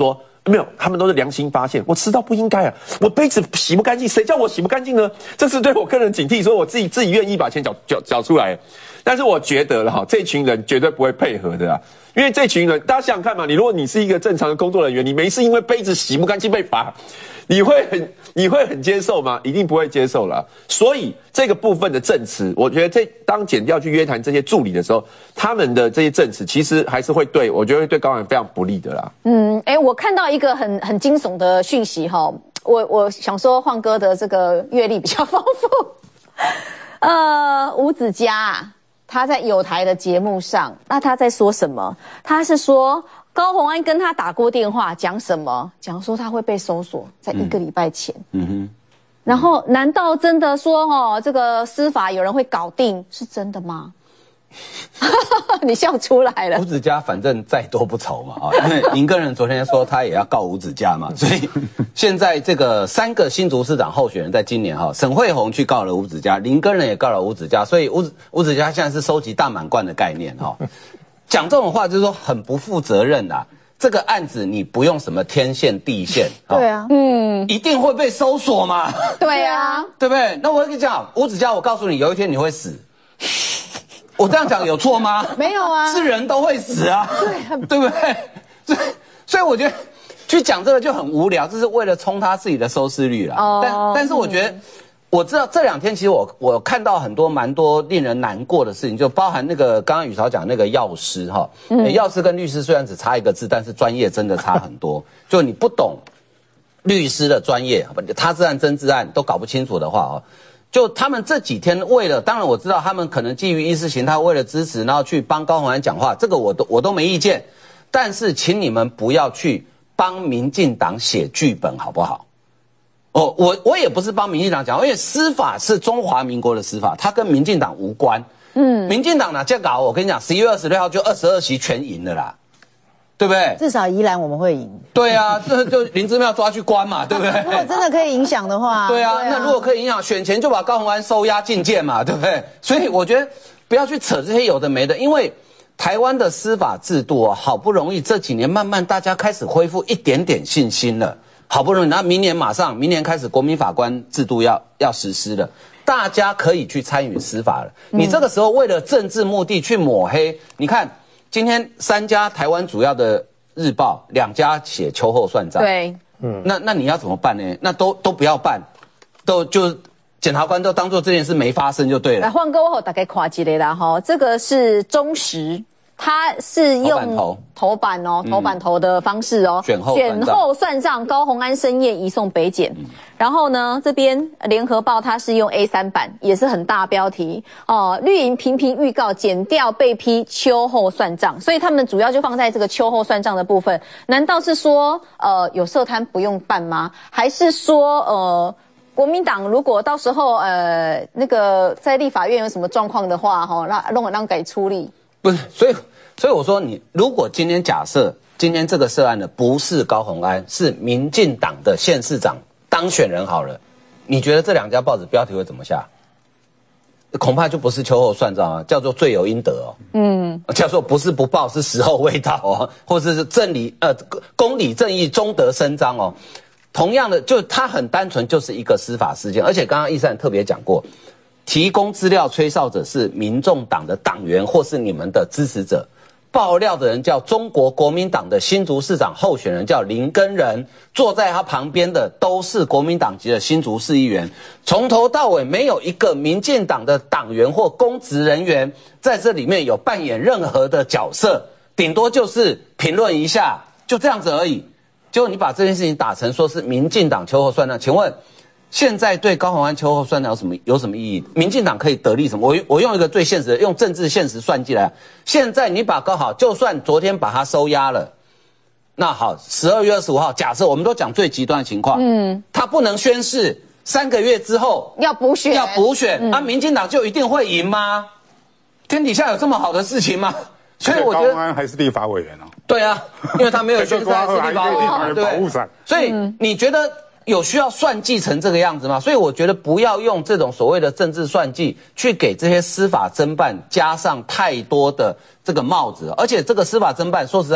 没有，他们都是良心发现，我吃到不应该啊，我杯子洗不干净，谁叫我洗不干净呢？这是对我个人警惕，所以我自己自己愿意把钱缴缴缴出来。但是我觉得了哈，这群人绝对不会配合的啊，因为这群人，大家想想看嘛，你如果你是一个正常的工作人员，你没事因为杯子洗不干净被罚，你会很你会很接受吗？一定不会接受啦。所以这个部分的证词，我觉得这当检调去约谈这些助理的时候，他们的这些证词其实还是会对我觉得会对高虹安非常不利的啦。 嗯，哎，我看到一个很很惊悚的讯息哈，我我想说晃哥的这个阅历比较丰富，呃，吴子嘉啊。他在友台的节目上，那他在说什么？他是说高虹安跟他打过电话，讲什么？讲说他会被搜索，在一个礼拜前。嗯哼。然后，难道真的说哦，这个司法有人会搞定，是真的吗？你笑出来了。 吴子嘉反正再多不愁嘛，啊，因为林根人昨天说他也要告吴子嘉嘛，所以现在这个三个新竹市长候选人在今年哈，沈慧虹去告了吴子嘉，林根人也告了吴子嘉，所以吴吴子嘉现在是收集大满贯的概念哈，讲这种话就是说很不负责任啊。这个案子你不用什么天线地线， 对啊，嗯， 一定会被搜索嘛， 对啊， 对不对？那我跟你讲，吴子嘉，我告诉你，有一天你会死。我这样讲有错吗？ 没有啊， 是人都会死啊， 对， 对不对？所以，所以我觉得去讲这个就很无聊，这是为了冲他自己的收视率啦。哦，但但是我觉得，嗯、我知道这两天其实我我看到很多蛮多令人难过的事情，就包含那个刚刚宇潮讲那个药师哈，嗯、药师跟律师虽然只差一个字，但是专业真的差很多。就你不懂律师的专业，他治案真治案都搞不清楚的话哦。就他们这几天为了，当然我知道他们可能基于意识形态，为了支持，然后去帮高虹安讲话，这个我都我都没意见。但是请你们不要去帮民进党写剧本，好不好？哦，我我也不是帮民进党讲，因为司法是中华民国的司法，它跟民进党无关。嗯，民进党哪这样搞？我跟你讲，十一月二十六号就二十二席全赢了啦。对不对？ 至少宜兰我们会赢。 对啊，这就林姿妙抓去关嘛，对不对？ 如果真的可以影响的话， 对啊，对啊，那如果可以影响，选前就把高虹安收押禁见嘛，对不对？所以我觉得不要去扯这些有的没的，因为台湾的司法制度哦，好不容易这几年慢慢大家开始恢复一点点信心了，好不容易，那明年马上，明年开始国民法官制度要要实施了。大家可以去参与司法了。你这个时候为了政治目的去抹黑，你看。今天三家台湾主要的日报，两家写秋后算账。 对， 嗯，那那你要怎么办呢？那都都不要办，都就检察官都当做这件事没发生就对了。 来，换个我大概跨几类啦哈，这个是中时。他是用头版哦，头版头的方式哦， 选后选后算账，高虹安深夜移送北检。嗯、然后呢，这边联合报它是用 A 三 版，也是很大标题哦。绿营频频预告检调被批秋后算账，所以他们主要就放在这个秋后算账的部分。难道是说呃有涉贪不用办吗？还是说呃？国民党如果到时候呃那个在立法院有什么状况的话，哈、哦，让让让给处理？ 不是，所以所以我说你，如果今天假设今天这个涉案的不是高虹安，是民进党的县市长当选人好了，你觉得这两家报纸标题会怎么下？恐怕就不是秋后算账啊，叫做罪有应得哦。嗯，叫做不是不报，是时候未到哦，或者是正理呃公理正义终得伸张哦。同样的，就它很单纯，就是一个司法事件，而且刚刚易善特别讲过。提供资料吹哨者是民众党的党员或是你们的支持者，爆料的人叫中国国民党的新竹市长候选人叫林根仁，坐在他旁边的都是国民党籍的新竹市议员，从头到尾没有一个民进党的党员或公职人员在这里面有扮演任何的角色，顶多就是评论一下，就这样子而已。结果你把这件事情打成说是民进党秋后算账，请问？现在对高虹安秋后算账有什么有什么意义？民进党可以得利什么？我我用一个最现实的，用政治现实算计来。现在你把高好，就算昨天把他收押了，那好，十二月二十五号，假设我们都讲最极端的情况，嗯，他不能宣誓，三个月之后要补选， 要补选，嗯、啊，民进党就一定会赢吗？天底下有这么好的事情吗？所以我觉得高虹安还是立法委员哦。 对啊，因为他没有宣誓，还是立法委员，对不对？所以你觉得？有需要算计成这个样子吗？所以我觉得不要用这种所谓的政治算计去给这些司法侦办加上太多的这个帽子，而且这个司法侦办说实在，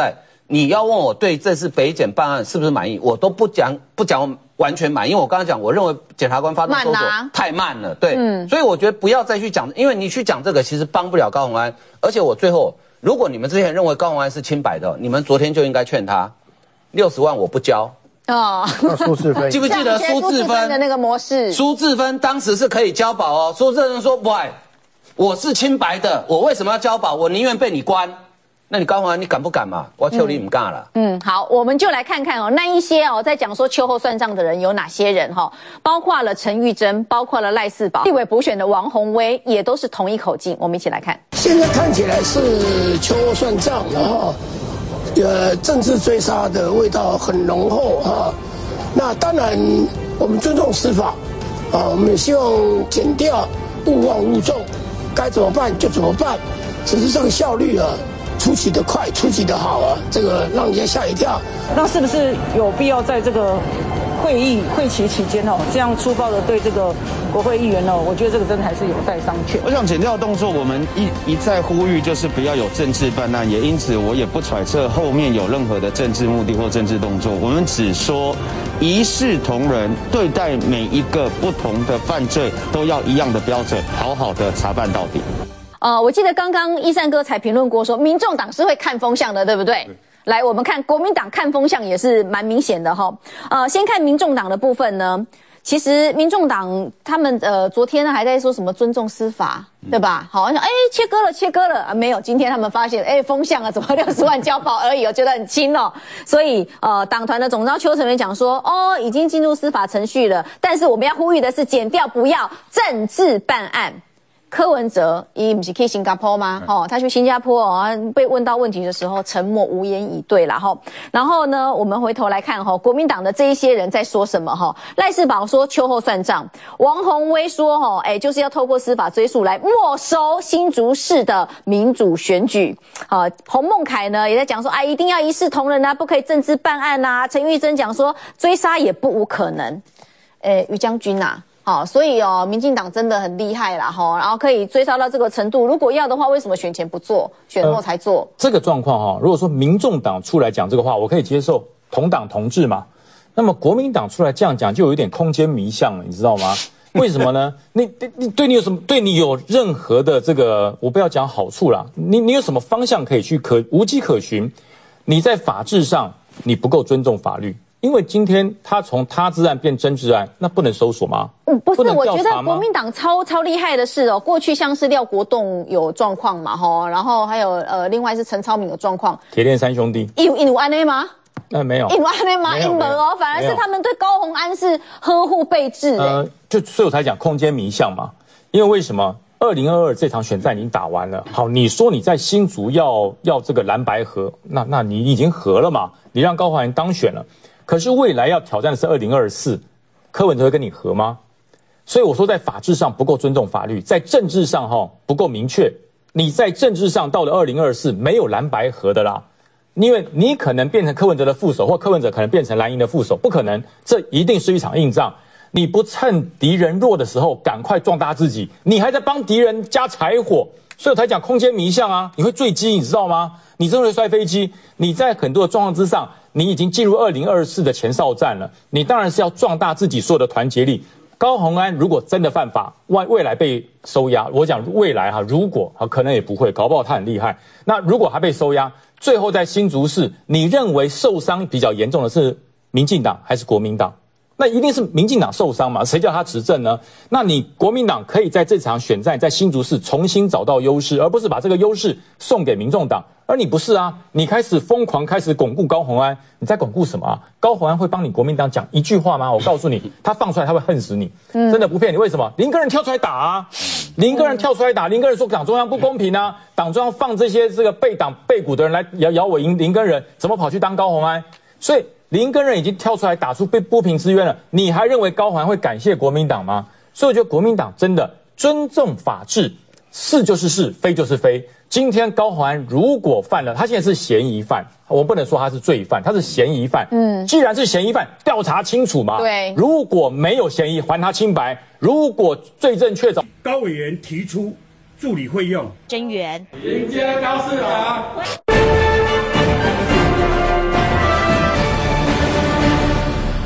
你要问我对这次北检办案是不是满意，我都不讲不讲完全满意，因为我刚刚讲，我认为检察官发动搜索慢啊太慢了，对， 嗯所以我觉得不要再去讲，因为你去讲这个其实帮不了高虹安，而且我最后，如果你们之前认为高虹安是清白的，你们昨天就应该劝他，六十万我不交。 哦， 苏志芬记不记得苏志芬的那个模式？ 苏志芬当时是可以交保哦，苏志芬说不，我是清白的，我为什么要交保？我宁愿被你关。那你高虹安，你敢不敢嘛？我求你不干了。 嗯，好，我们就来看看哦，那一些哦，在讲说秋后算账的人有哪些人哈、哦？包括了陈玉珍，包括了赖士葆，立委补选的王宏威，也都是同一口径。我们一起来看。 现在看起来是秋后算账，然后呃，政治追杀的味道很浓厚啊。那当然，我们尊重司法啊，我们也希望检调勿忘勿重，该怎么办就怎么办，只是这个效率啊。出奇的快，出奇的好啊！这个让人家吓一跳。 那是不是有必要在这个会议会期期间哦，这样粗暴的对这个国会议员哦？我觉得这个真的还是有待商榷。 我想检调动作，我们一一再呼吁，就是不要有政治办案，也因此我也不揣测后面有任何的政治目的或政治动作。我们只说一视同仁，对待每一个不同的犯罪都要一样的标准，好好的查办到底。 呃，我记得刚刚一善哥才评论过说，民众党是会看风向的，对不对？对来，我们看国民党看风向也是蛮明显的哈。呃，先看民众党的部分呢，其实民众党他们呃昨天还在说什么尊重司法，对吧？好，想哎切割了切割了啊，没有，今天他们发现哎风向啊怎么六十万交保而已，我觉得很轻哦。所以呃党团的总召邱成元讲说，哦已经进入司法程序了，但是我们要呼吁的是检调不要政治办案。柯文哲，伊不是去新加坡吗？哦，他去新加坡哦，被问到问题的时候沉默无言以对啦。哈。然后呢，我们回头来看哈，国民党的这一些人在说什么哈？赖士葆说秋后算账，王宏威说哈，哎，就是要透过司法追诉来没收新竹市的民主选举。啊，洪孟凯呢也在讲说，啊，一定要一视同仁啊，不可以政治办案啊。陈玉珍讲说，追杀也不无可能。诶，于将军啊。好，所以哦，民进党真的很厉害啦，哈，然后可以追杀到这个程度。如果要的话，为什么选前不做，选后才做？呃、 这个状况哈，如果说民众党出来讲这个话，我可以接受，同党同志嘛。那么国民党出来这样讲，就有一点空间迷向了，你知道吗？为什么呢？你你对你有什么？对你有任何的这个，我不要讲好处啦，你你有什么方向可以去可无迹可寻？你在法治上你不够尊重法律。因为今天他从他治案变真治案，那不能搜索吗？ 嗯，不是，我觉得国民党超超厉害的是哦，过去像是廖国栋有状况嘛，吼，然后还有呃，另外是陈超明有状况， 铁链三兄弟， 有有安内吗？ 那、呃、没有， 有安内吗？没有哦，反而是他们对高虹安是呵护备至、欸。呃， 就所以我才讲空间迷向嘛，因为为什么？二零二二这场选战已经打完了，好，你说你在新竹要要这个蓝白合，那那你已经合了嘛？你让高虹安当选了。可是未来要挑战的是二零二四，柯文哲会跟你合吗？所以我说在法治上不够尊重法律，在政治上哈不够明确。你在政治上到了二零二四没有蓝白合的啦，因为你可能变成柯文哲的副手，或柯文哲可能变成蓝营的副手，不可能，这一定是一场硬仗。你不趁敌人弱的时候赶快壮大自己，你还在帮敌人加柴火，所以我才讲空间迷向啊，你会坠机，你知道吗？你真的会摔飞机，你在很多的状况之上。你已经进入二零二四的前哨战了，你当然是要壮大自己所有的团结力。高虹安如果真的犯法，未未来被收押，我讲未来哈，如果啊可能也不会，搞不好他很厉害。那如果还被收押，最后在新竹市，你认为受伤比较严重的是民进党还是国民党？那一定是民进党受伤嘛？谁叫他执政呢？那你国民党可以在这场选战在新竹市重新找到优势，而不是把这个优势送给民众党。而你不是啊，你开始疯狂开始巩固高虹安，你在巩固什么啊？高虹安会帮你国民党讲一句话吗？我告诉你，他放出来他会恨死你，嗯、真的不骗你。为什么？林耕仁跳出来打啊，林耕仁跳出来打，林耕仁说党中央不公平啊，党中央放这些这个背党背骨的人来咬咬我林林耕仁，怎么跑去当高虹安？所以林耕仁已经跳出来打出被不平之冤了，你还认为高虹安会感谢国民党吗？所以我觉得国民党真的尊重法治，是就是是，非就是非。今天高虹安如果犯了，他现在是嫌疑犯，我不能说他是罪犯，他是嫌疑犯。嗯，既然是嫌疑犯，调查清楚嘛。 对， 如果没有嫌疑，还他清白；如果罪证确凿， 高委员提出助理会用真源迎接高市长。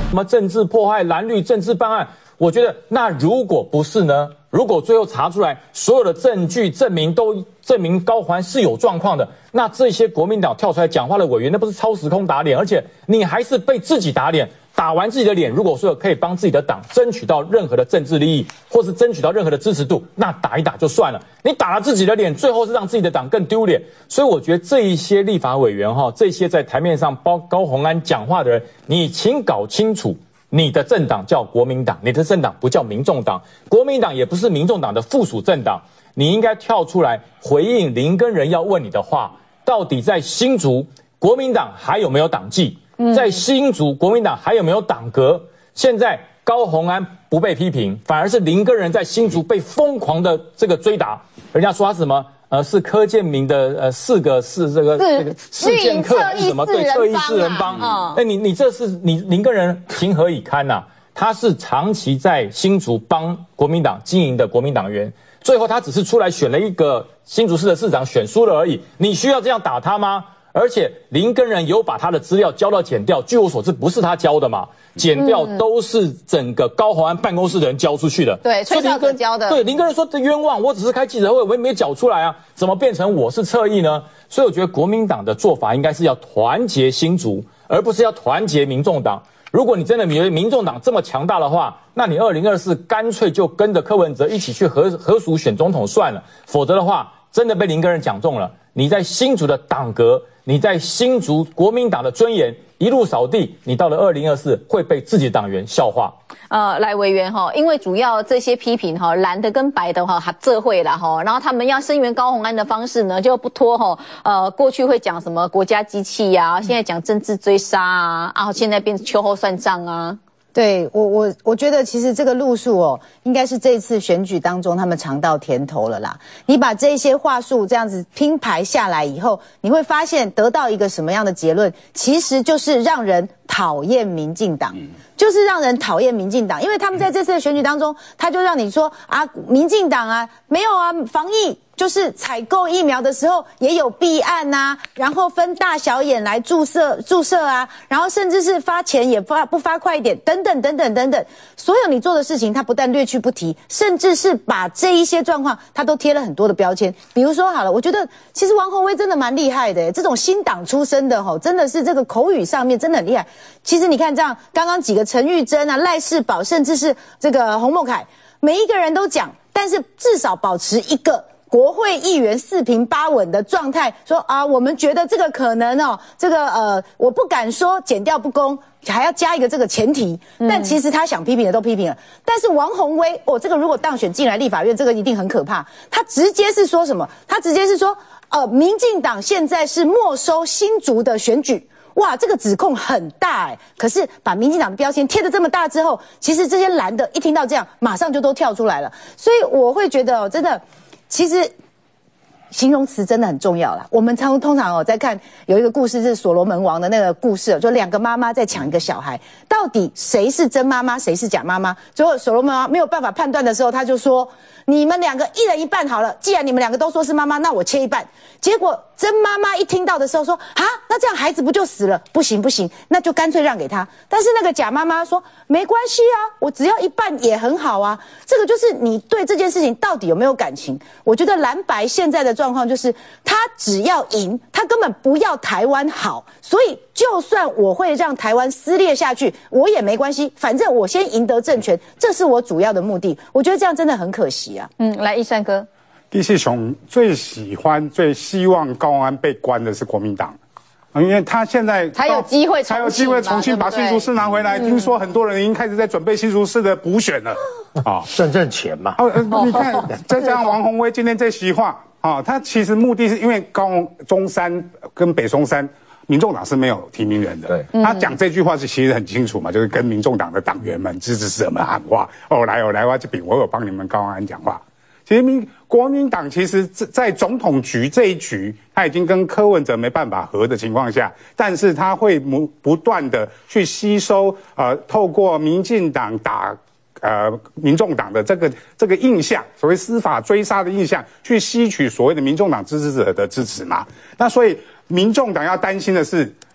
什么政治迫害、蓝绿政治办案。我觉得那如果不是呢？如果最后查出来所有的证据证明都证明高虹安是有状况的，那这些国民党跳出来讲话的委员，那不是超时空打脸？而且你还是被自己打脸。打完自己的脸，如果说可以帮自己的党争取到任何的政治利益，或是争取到任何的支持度，那打一打就算了。你打了自己的脸，最后是让自己的党更丢脸。所以我觉得这一些立法委员哈，这些在台面上帮高虹安讲话的人，你请搞清楚，你的政党叫国民党，你的政党不叫民众党，国民党也不是民众党的附属政党。你应该跳出来回应林耕仁要问你的话，到底在新竹国民党还有没有党纪？在新竹国民党还有没有党革？现在高虹安不被批评，反而是林耕仁在新竹被疯狂的这个追打。人家说他是什么？呃，是柯建铭的呃四个是这个这个事件客是什么？对，特意四人帮。哎、嗯，你你这是你林耕仁情何以堪呐、啊？他是长期在新竹帮国民党经营的国民党员，最后他只是出来选了一个新竹市的市长，选输了而已。你需要这样打他吗？而且林耕仁有把他的资料交到检调，据我所知不是他交的嘛，检调都是整个高虹安办公室的人交出去的。 对，崔小可交的。 对，林耕仁说这冤枉，我只是开记者会，我也没缴出来啊，怎么变成我是侧翼呢？所以我觉得国民党的做法应该是要团结新竹，而不是要团结民众党。如果你真的以为民众党这么强大的话，那你二零二四干脆就跟着柯文哲一起去合合署选总统算了，否则的话，真的被林耕仁讲中了。你在新竹的党革，你在新竹国民党的尊严一路扫地，你到了二零二四会被自己的党员笑话。 呃，来委员哈，因为主要这些批评哈，蓝的跟白的哈还这会啦哈，然后他们要声援高虹安的方式呢，就不脱哈，呃，过去会讲什么国家机器呀、啊，现在讲政治追杀啊，然后现在变成秋后算账啊。 对我我我觉得其实这个路数哦，应该是这次选举当中他们尝到甜头了啦。你把这些话术这样子拼排下来以后，你会发现得到一个什么样的结论？其实就是让人讨厌民进党，就是让人讨厌民进党，因为他们在这次的选举当中，他就让你说啊，民进党啊，没有啊，防疫。就是采购疫苗的时候也有弊案呐、啊，然后分大小眼来注射注射啊，然后甚至是发钱也发不发快一点，等等等等等等，所有你做的事情，他不但略去不提，甚至是把这一些状况，他都贴了很多的标签。比如说好了，我觉得其实王宏威真的蛮厉害的，这种新党出身的吼，真的是这个口语上面真的很厉害。其实你看这样，刚刚几个陈玉珍啊、赖世宝，甚至是这个洪孟凯，每一个人都讲，但是至少保持一个。国会议员四平八稳的状态，说啊，我们觉得这个可能哦，这个呃，我不敢说检调不公，还要加一个这个前提。但其实他想批评的都批评了。但是王宏威，哦，这个如果当选进来立法院，这个一定很可怕。他直接是说什么？他直接是说，呃，民进党现在是没收新竹的选举。哇，这个指控很大哎、欸，可是把民进党的标签贴得这么大之后，其实这些蓝的一听到这样，马上就都跳出来了。所以我会觉得哦，真的。其实，形容词真的很重要啦。我们常通常哦，在看有一个故事是所罗门王的那个故事，就两个妈妈在抢一个小孩，到底谁是真妈妈，谁是假妈妈？最后所罗门王没有办法判断的时候，他就说：“你们两个一人一半好了。既然你们两个都说是妈妈，那我切一半。”结果真妈妈一听到的时候说：“啊，那这样孩子不就死了？不行不行，那就干脆让给他。”但是那个假妈妈说：“没关系啊，我只要一半也很好啊。”这个就是你对这件事情到底有没有感情？我觉得蓝白现在的状况就是，他只要赢，他根本不要台湾好，所以就算我会让台湾撕裂下去，我也没关系，反正我先赢得政权，这是我主要的目的。我觉得这样真的很可惜啊。 嗯，来一山哥。 李世雄最喜欢、最希望高虹安被关的是国民党，因为他现在才有机会， 才有机会重新把新竹市拿回来。听说很多人已经开始在准备新竹市的补选了，啊， 挣挣钱嘛。 哦，你看，再加上王宏威今天这席话，啊，他其实目的是因为高雄中山跟北松山。民众党是没有提名人的，对，他讲这句话是其实很清楚嘛，就是跟民众党的党员们、支持者们喊话，哦来哦来，我这边我有帮你们高虹安讲话。其实民国民党其实在总统局这一局，他已经跟柯文哲没办法合的情况下，但是他会不不断的去吸收，呃，透过民进党打。呃，民众党的这个这个印象，所谓司法追杀的印象，去吸取所谓的民众党支持者的支持嘛。那所以民众党要担心的是，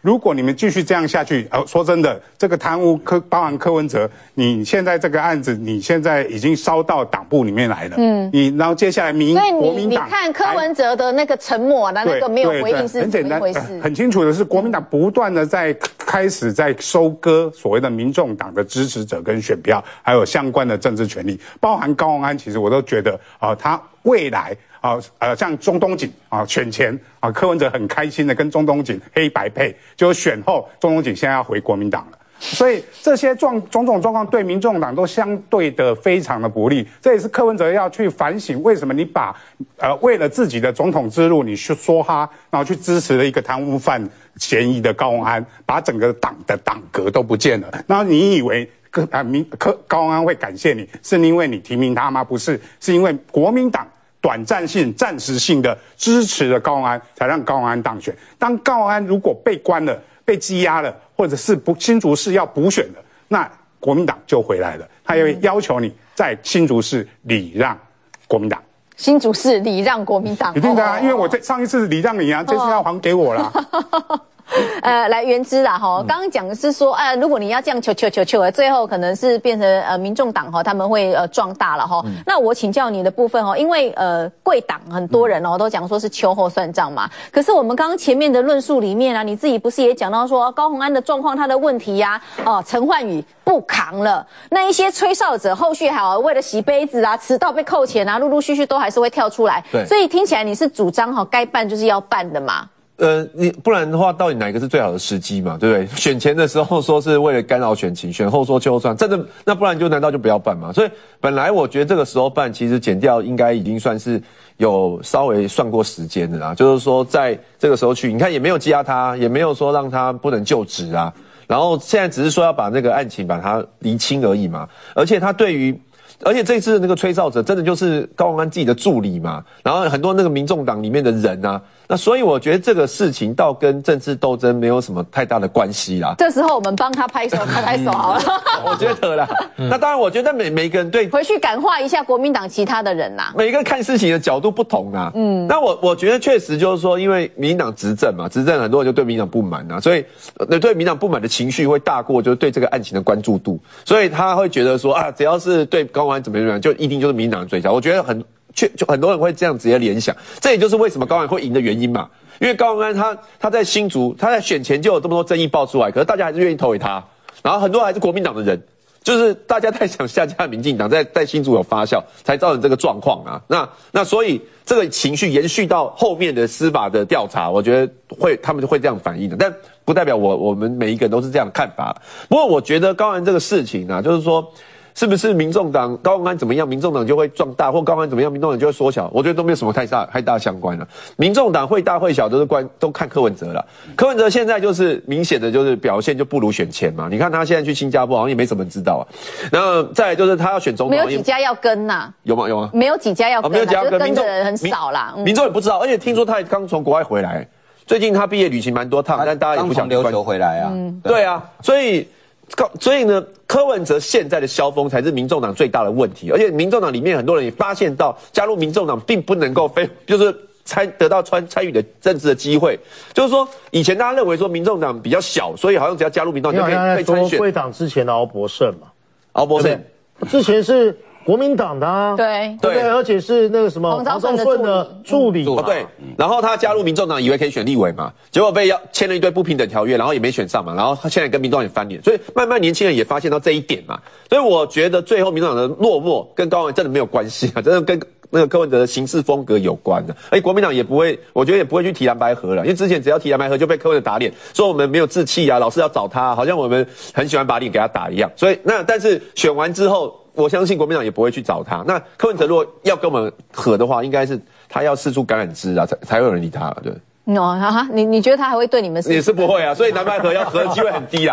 如果你们继续这样下去，呃，说真的，这个贪污柯包含柯文哲，你现在这个案子，你现在已经烧到党部里面来了。嗯，你然后接下来民国民党， 你看柯文哲的那个沉默的那个没有回应是怎么一回事？ 很清楚的是，国民党不断的在开始在收割所谓的民众党的支持者跟选票，还有相关的政治权利，包含高虹安，其实我都觉得啊、呃，他未来。啊，呃，像中东锦啊，选前啊，柯文哲很开心的跟中东锦黑白配，就选后中东锦现在要回国民党了，所以这些状种种状况对民众党都相对的非常的不利，这也是柯文哲要去反省，为什么你把呃为了自己的总统之路，你去说他，然后去支持了一个贪污犯嫌疑的高虹安，把整个党的党格都不见了，然后你以为？柯啊民柯高虹安会感谢你，是因为你提名他吗？不是，是因为国民党。短暂性、暂时性的支持了高虹安，才让高虹安当选。当高虹安如果被关了、被羁押了，或者是不新竹市要补选了，那国民党就回来了。他也会要求你在新竹市礼让国民党。 新竹市礼让国民党， 一定的啊，因为我这上一次礼让你啊，这次要还给我啦。 呃，来原之啦哈，刚刚讲的是说，呃，如果你要这样求求求求，最后可能是变成呃民众党哈，他们会呃壮大了哈。嗯、那我请教你的部分哈，因为呃贵党很多人哦都讲说是秋后算账嘛，可是我们刚刚前面的论述里面啊，你自己不是也讲到说高虹安的状况他的问题呀、啊，哦陈焕宇不扛了，那一些吹哨者后续还有为了洗杯子啊、迟到被扣钱啊，陆陆续续都还是会跳出来， 对， 所以听起来你是主张哈该办就是要办的嘛。 呃，你不然的话，到底哪一个是最好的时机嘛？对不对？选前的时候说是为了干扰选情，选后说秋后算，真的那不然就难道就不要办嘛？所以本来我觉得这个时候办，其实检调应该已经算是有稍微算过时间的啦。就是说在这个时候去，你看也没有羁押他，也没有说让他不能就职啊。然后现在只是说要把那个案情把它厘清而已嘛。而且他对于。而且这次的那个吹哨者真的就是高虹安自己的助理嘛，然后很多那个民众党里面的人啊，那所以我觉得这个事情倒跟政治斗争没有什么太大的关系啦。 这时候我们帮他拍手拍拍手好了。 我觉得啦，嗯、那当然我觉得每每个人对回去感化一下国民党其他的人呐、啊， 每个人看事情的角度不同啊。嗯，那我我觉得确实就是说，因为民进党执政嘛，执政很多人就对民进党不满啊，所以对民进党不满的情绪会大过就是对这个案情的关注度，所以他会觉得说啊，只要是对高虹安怎么样，就一定就是民进党的追加。我觉得很确，就很多人会这样直接联想，这也就是为什么高虹安会赢的原因嘛。因为高虹安他他在新竹，他在选前就有这么多争议爆出来，可是大家还是愿意投给他，然后很多还是国民党的人，就是大家太想下架民进党，在在新竹有发酵，才造成这个状况啊。那那所以这个情绪延续到后面的司法的调查，我觉得会他们就会这样反应的，但不代表我我们每一个人都是这样看法。不过我觉得高虹安这个事情啊，就是说。是不是民众党高虹安怎么样，民众党就会壮大，或高虹安怎么样，民众党就会缩小？我觉得都没有什么太大太大相关了。民众党会大会小都是关都看柯文哲了。柯文哲现在就是明显的就是表现就不如选前嘛。你看他现在去新加坡好像也没什么人知道啊。然后再来就是他要选总统， 没有几家要跟呐、啊？ 有吗？有吗？ 没有几家要跟、啊， 没有几家要跟， 跟的人很少啦。 民众、嗯、也不知道，而且听说他刚从国外回来，最近他毕业旅行蛮多趟，但大家也不想琉球回来啊。 嗯、对, 对啊，所以。所以呢，柯文哲现在的萧峰才是民众党最大的问题，而且民众党里面很多人也发现到，加入民众党并不能够非就是参得到参参与的政治的机会，就是说以前大家认为说民众党比较小，所以好像只要加入民众党就可以可以参选。 贵党之前的敖博胜嘛， 敖博胜之前是。国民党的啊， 对对，而且是那个什么黄昭顺的助理嘛，对。然后他加入民众党，以为可以选立委嘛，结果被要签了一堆不平等条约，然后也没选上嘛，然后他现在跟民众党也翻脸，所以慢慢年轻人也发现到这一点嘛。所以我觉得最后民众党的落寞跟高虹安真的没有关系啊，真的跟那个柯文哲的行事风格有关的。而且国民党也不会，我觉得也不会去提蓝白合了，因为之前只要提蓝白合就被柯文哲打脸，说我们没有志气啊，老是要找他，好像我们很喜欢把脸给他打一样。所以那但是选完之后。我相信国民党也不会去找他。那柯文哲如果要跟我们合的话，应该是他要释出橄榄枝啊，才才会有人理他，对。 哦，哈哈，你你觉得他还会对你们？ 也是不会啊，所以蓝白合要合的机会很低啊。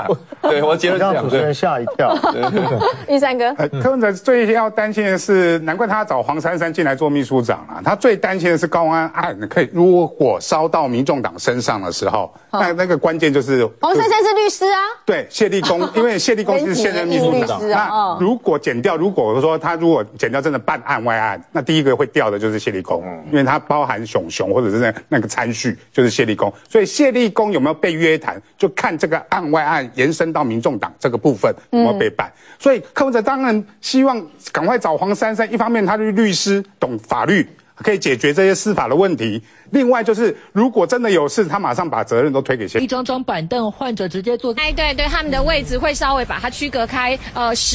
对我结论这样， 让主持人吓一跳。 玉山哥， 呃，柯文哲最要担心的是，难怪他找黄珊珊进来做秘书长啊。他最担心的是高虹安案可以如果烧到民众党身上的时候，那那个关键就是黄珊珊是律师啊。 对，谢立功，因为谢立功是现任秘书长。那如果检调，如果说他如果检调真的办案外案，那第一个会调的就是谢立功，因为他包含熊熊或者是那那个参叙就是谢立功，所以谢立功有没有被约谈，就看这个案外案延伸到民众党这个部分有没有被办。所以柯文哲当然希望赶快找黄珊珊，一方面他是律师，懂法律，可以解决这些司法的问题。另外就是，如果真的有事，他马上把责任都推给谢。 一张张板凳，患者直接坐。 哎，对对，他们的位置会稍微把它区隔开，呃，十。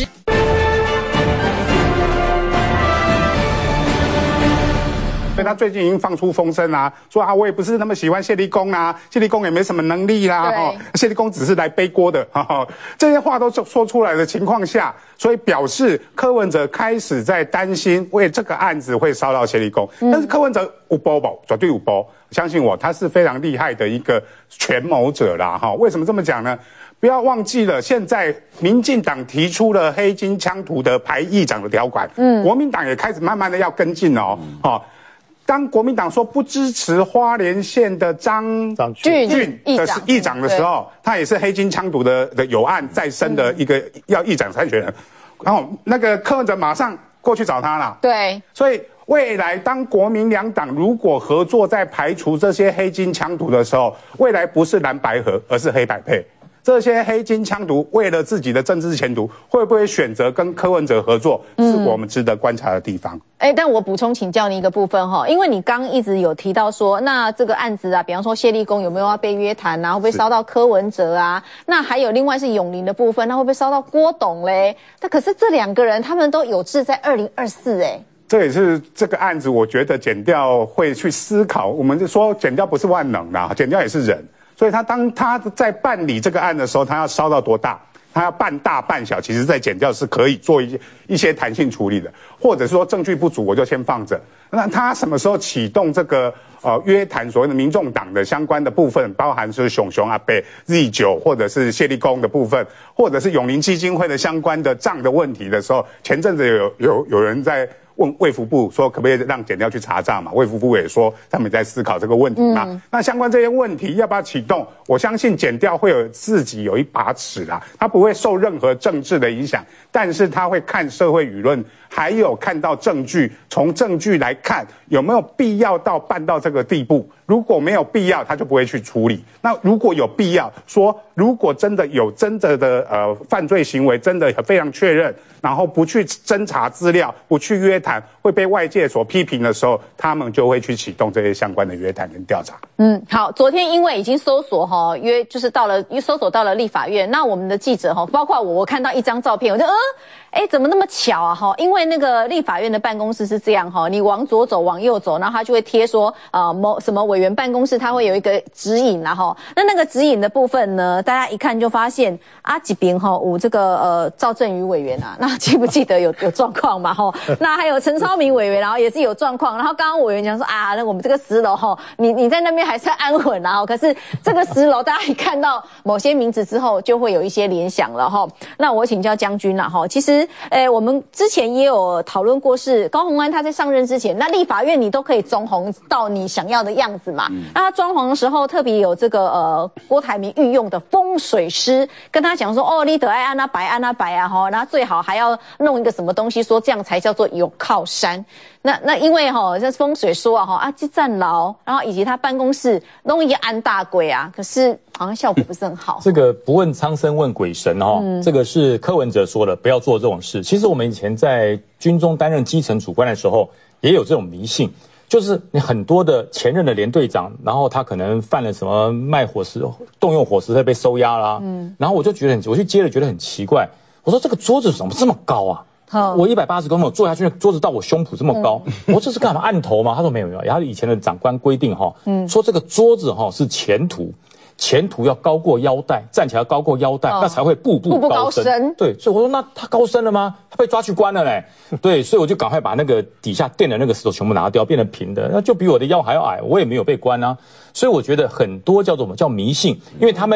所以他最近已经放出风声啊，说啊，我也不是那么喜欢谢立功啊，谢立功也没什么能力啦，哦，谢立功只是来背锅的，哈哈，这些话都说出来的情况下，所以表示柯文哲开始在担心，为这个案子会烧到谢立功，嗯、但是柯文哲有包包，绝对有包，相信我，他是非常厉害的一个权谋者啦，哈，为什么这么讲呢？不要忘记了，现在民进党提出了黑金枪图的排议长的条款，嗯，国民党也开始慢慢的要跟进哦，哦。当国民党说不支持花莲县的张俊俊的议长的时候，他也是黑金枪毒的的有案在身的一个要议长参选人，然后那个柯文哲马上过去找他了。 对， 所以未来当国民两党如果合作在排除这些黑金枪毒的时候，未来不是蓝白合，而是黑白配。这些黑金枪毒为了自己的政治前途，会不会选择跟柯文哲合作，是我们值得观察的地方。 哎、欸，但我补充请教你一个部分哈，因为你刚一直有提到说，那这个案子啊，比方说谢立功有没有要被约谈啊，会不会烧到柯文哲啊？那还有另外是永林的部分，那会不会烧到郭董嘞？那可是这两个人他们都有志在二零二四哎。 这也是这个案子，我觉得检调会去思考。我们就说检调不是万能的，检调也是人。所以他当他在办理这个案的时候，他要烧到多大？他要办大办小，其实在检调是可以做一些一些弹性处理的，或者是说证据不足，我就先放着。那他什么时候启动这个呃约谈所谓的民众党的相关的部分，包含是熊熊阿伯 Z 九或者是谢立功的部分，或者是永林基金会的相关的账的问题的时候，前阵子有有有人在问卫福部说可不可以让检调去查账嘛？卫福部也说他们在思考这个问题嘛。嗯、那相关这些问题要不要启动？我相信检调会有自己有一把尺啦，他不会受任何政治的影响，但是他会看社会舆论，还有看到证据，从证据来看有没有必要到办到这个地步。如果没有必要，他就不会去处理。那如果有必要，说如果真的有真的的呃犯罪行为，真的非常确认，然后不去侦查资料，不去约谈，会被外界所批评的时候，他们就会去启动这些相关的约谈跟调查。 嗯，好，昨天因为已经搜索哈约，就是到了搜索到了立法院，那我们的记者哈，包括我，我看到一张照片，我就呃。哎，怎么那么巧啊？哈，因为那个立法院的办公室是这样哈，你往左走，往右走，然后他就会贴说，呃，某什么委员办公室，他会有一个指引啦哈。那那个指引的部分呢，大家一看就发现啊，这边哈有这个呃赵振宇委员啊，那记不记得有有状况嘛哈？那还有陈超明委员，然后也是有状况。然后刚刚委员讲说啊，那我们这个十楼哈，你你在那边还算安稳啊，可是这个十楼大家一看到某些名字之后，就会有一些联想了哈。那我请教将军啦哈，其实。诶，我们之前也有讨论过，是高虹安他在上任之前，那立法院你都可以装潢到你想要的样子嘛。嗯、那他装潢的时候，特别有这个呃郭台铭御用的风水师跟他讲说，哦，你得爱安那白安那白啊哈，然后最好还要弄一个什么东西，说这样才叫做有靠山。那那因为哈，这风水说啊哈啊，这站牢，然后以及他办公室弄一个安大鬼啊，可是好像效果不是很好。 这个不问苍生问鬼神哦，嗯、这个是柯文哲说的，不要做这种事。其实我们以前在军中担任基层主官的时候，也有这种迷信，就是你很多的前任的连队长，然后他可能犯了什么卖伙食、动用伙食费被收押啦，嗯，然后我就觉得很，我去接了觉得很奇怪，我说这个桌子怎么这么高啊？我一百八十公分，我坐下去，桌子到我胸脯这么高。嗯、我说这是干嘛？案头吗？他说没有没有，他以前的长官规定哈，嗯，说这个桌子哈是前途，前途要高过腰带，站起来高过腰带，哦、那才会步步高升。步步高升对，所以我说那他高升了吗？他被抓去关了嘞。对，所以我就赶快把那个底下垫的那个石头全部拿掉，变成平的，那就比我的腰还要矮，我也没有被关啊。所以我觉得很多叫做什么叫迷信，因为他们。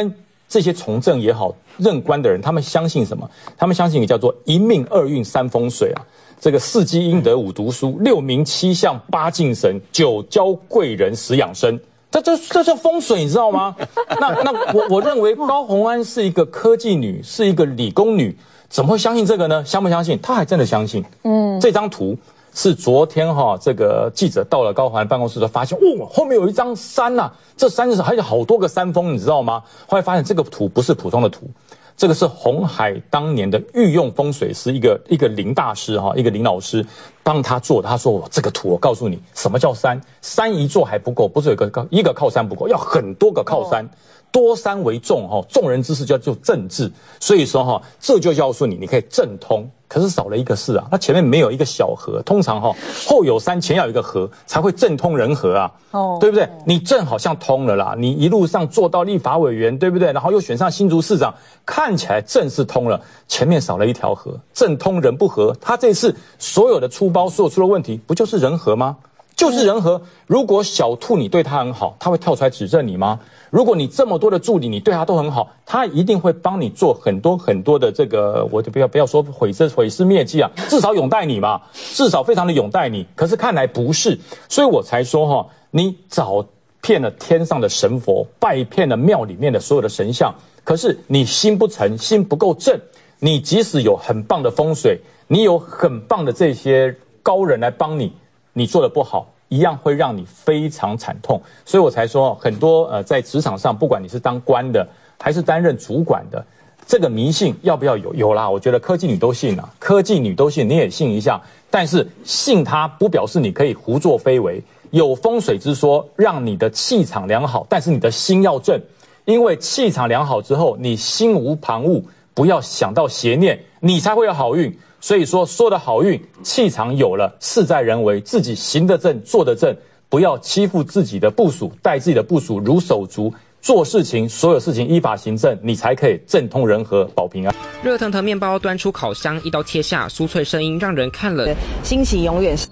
这些从政也好，任官的人，他们相信什么？他们相信一个叫做一命二运三风水啊。这个四积阴德五读书，六名七相八敬神，九交贵人十养生。这这这叫风水，你知道吗？那那我我认为高虹安是一个科技女，是一个理工女，怎么会相信这个呢？相不相信？她还真的相信。嗯，这张图是昨天哈、哦，这个记者到了高虹安办公室的发现，哦，后面有一张山呐、啊，这山是还有好多个山峰，你知道吗？后来发现这个图不是普通的图。这个是鸿海当年的御用风水师，一个一个林大师哈，一个林老师帮他做的。他说：“我这个图，我告诉你，什么叫山？山一座还不够，不是有个靠一个靠山不够，要很多个靠山，多山为重哈。众人之事叫做政治，所以说哈，这就告诉你，你可以政通。可是少了一个事啊，它前面没有一个小河，通常哈后有山，前要有一个河，才会政通人和啊，哦，对不对？你政好像通了啦，你一路上做到立法委员，对不对？然后又选上新竹市长，看起来政是通了，前面少了一条河，政通人不和。他这次所有的出包，所有出的问题，不就是人和吗？就是人和。如果小兔你对他很好，他会跳出来指正你吗？如果你这么多的助理，你对他都很好，他一定会帮你做很多很多的这个，我就不要不要说毁尸毁尸灭迹啊，至少拥戴你嘛，至少非常的拥戴你。可是看来不是，所以我才说哈，你找遍了天上的神佛，拜遍了庙里面的所有的神像，可是你心不诚，心不够正，你即使有很棒的风水，你有很棒的这些高人来帮你，你做的不好，一样会让你非常惨痛。所以我才说很多呃，在职场上，不管你是当官的还是担任主管的，这个迷信要不要有？有啦，我觉得科技女都信啊，科技女都信，你也信一下。但是信它不表示你可以胡作非为。有风水之说，让你的气场良好，但是你的心要正，因为气场良好之后，你心无旁骛，不要想到邪念，你才会有好运。所以说，说的好运，气场有了，事在人为，自己行得正，做得正，不要欺负自己的部属，待自己的部属如手足，做事情，所有事情依法行政，你才可以政通人和，保平安。 热腾腾面包端出烤箱，一刀切下，酥脆声音让人看了心情永远是。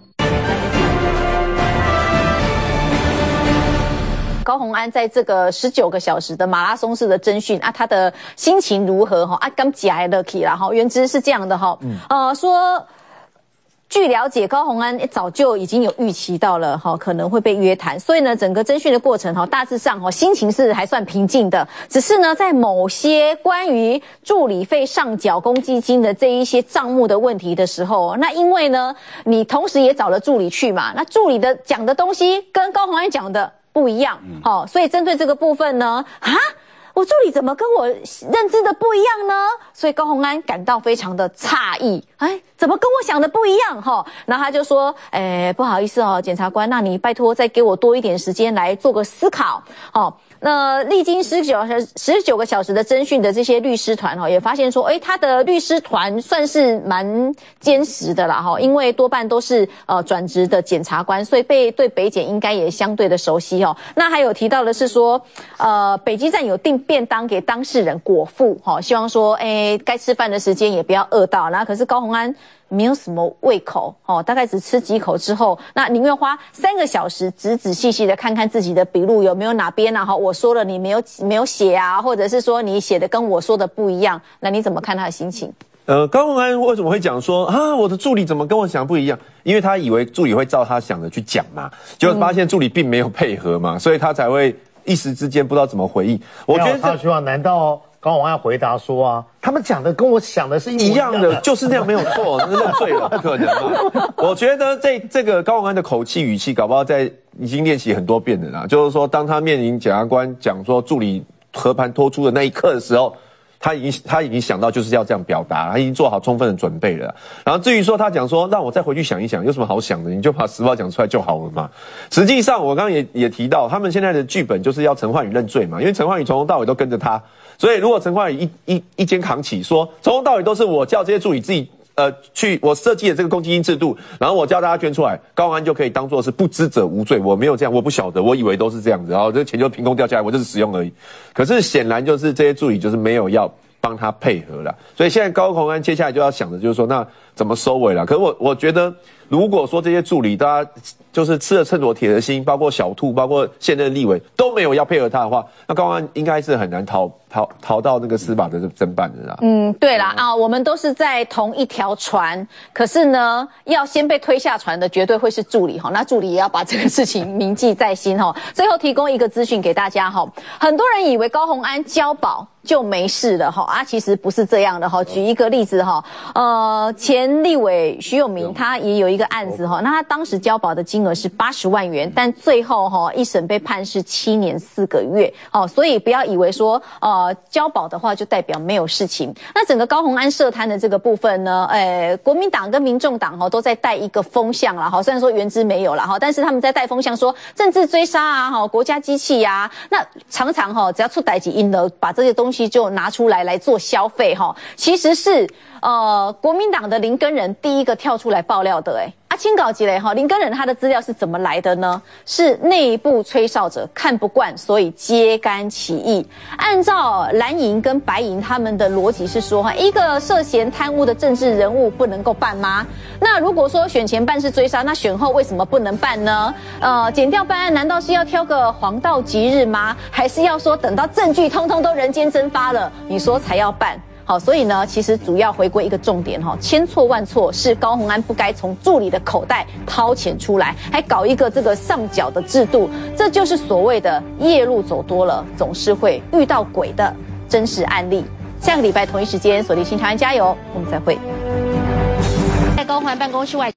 高虹安在这个十九个小时的马拉松式的侦讯啊，他的心情如何哈？啊，刚起来了起啦哈，原知是这样的哈，嗯、呃说。据了解，高虹安早就已经有预期到了哈，可能会被约谈，所以呢，整个侦讯的过程哈，大致上哈，心情是还算平静的。只是呢，在某些关于助理费上缴公积金的这一些账目的问题的时候，那因为呢，你同时也找了助理去嘛，那助理的讲的东西跟高虹安讲的不一样，好、嗯，所以针对这个部分呢，啊。我助理怎么跟我认知的不一样呢？所以高虹安感到非常的诧异，哎，怎么跟我想的不一样哈？然后他就说，哎，不好意思哦，检察官，那你拜托再给我多一点时间来做个思考，哦。那历经十九小时、十九个小时的侦讯的这些律师团哈，也发现说，哎，他的律师团算是蛮坚实的啦哈，因为多半都是呃转职的检察官，所以被对北检应该也相对的熟悉哦。那还有提到的是说，呃，北基站有订便当给当事人果腹哈，希望说，哎，该吃饭的时间也不要饿到。然后可是高虹安没有什么胃口哦，大概只吃几口之后，那宁愿花三个小时仔仔细细的看看自己的笔录有没有哪边啊，我说了你没有没有写啊，或者是说你写的跟我说的不一样，那你怎么看他的心情？ 呃，高虹安为什么会讲说啊，我的助理怎么跟我想不一样？因为他以为助理会照他想的去讲嘛，结果发现助理并没有配合嘛，所以他才会一时之间不知道怎么回应。我觉得他希望难道？高虹安回答说啊，他们讲的跟我想的是一模一样的， 一样的就是那样，没有错，认罪了，不可能嘛。我觉得这这个高虹安的口气语气，搞不好在已经练习很多遍了啦。就是说，当他面临检察官讲说助理和盘托出的那一刻的时候，他已经他已经想到就是要这样表达，他已经做好充分的准备了。然后至于说他讲说让我再回去想一想，有什么好想的？你就把实话讲出来就好了嘛。实际上我刚刚也也提到，他们现在的剧本就是要陈焕宇认罪嘛，因为陈焕宇从头到尾都跟着他。所以，如果陈焕宇一一一肩扛起，说从头到尾都是我叫这些助理自己呃去，我设计的这个公积金制度，然后我叫大家捐出来，高虹安就可以当作是不知者无罪。我没有这样，我不晓得，我以为都是这样子，然后这钱就凭空掉下来，我就是使用而已。可是显然就是这些助理就是没有要帮他配合了，所以现在高虹安接下来就要想的就是说，那怎么收尾了？可是我我觉得如果说这些助理大家就是吃了秤砣铁了心，包括小兔，包括现任立委都没有要配合他的话，那高虹安应该是很难逃逃逃到那个司法的侦办的啦。 嗯，对啦啊，我们都是在同一条船，可是呢，要先被推下船的绝对会是助理哈，那助理也要把这个事情铭记在心哈。最后提供一个资讯给大家哈，很多人以为高虹安交保就没事了哈啊，其实不是这样的哈。举一个例子哈，呃，前立委徐永明他也有一个案子哈，那他当时交保的金额是八十万元，但最后哈一审被判是七年四个月哦，所以不要以为说呃交保的话就代表没有事情。那整个高虹安涉贪的这个部分呢，呃，国民党跟民众党哈都在带一个风向啦哈，虽然说原之没有啦哈，但是他们在带风向说政治追杀啊哈，国家机器呀、啊，那常常哈只要出代志因了，把这些东西就拿出来来做消费哈，其实是呃国民党的林耕仁第一个跳出来爆料的哎。阿青搞起来哈，林耕仁他的资料是怎么来的呢？是内部吹哨者看不惯，所以揭竿起义。按照蓝营跟白营他们的逻辑是说哈，一个涉嫌贪污的政治人物不能够办吗？那如果说选前办是追杀，那选后为什么不能办呢？呃，检调办案难道是要挑个黄道吉日吗？还是要说等到证据通通都人间蒸发了，你说才要办？好，所以呢，其实主要回归一个重点哈，千错万错是高虹安不该从助理的口袋掏钱出来，还搞一个这个上缴的制度，这就是所谓的夜路走多了，总是会遇到鬼的真实案例。下个礼拜同一时间锁定新台湾加油，我们再会。 在高虹安办公室外。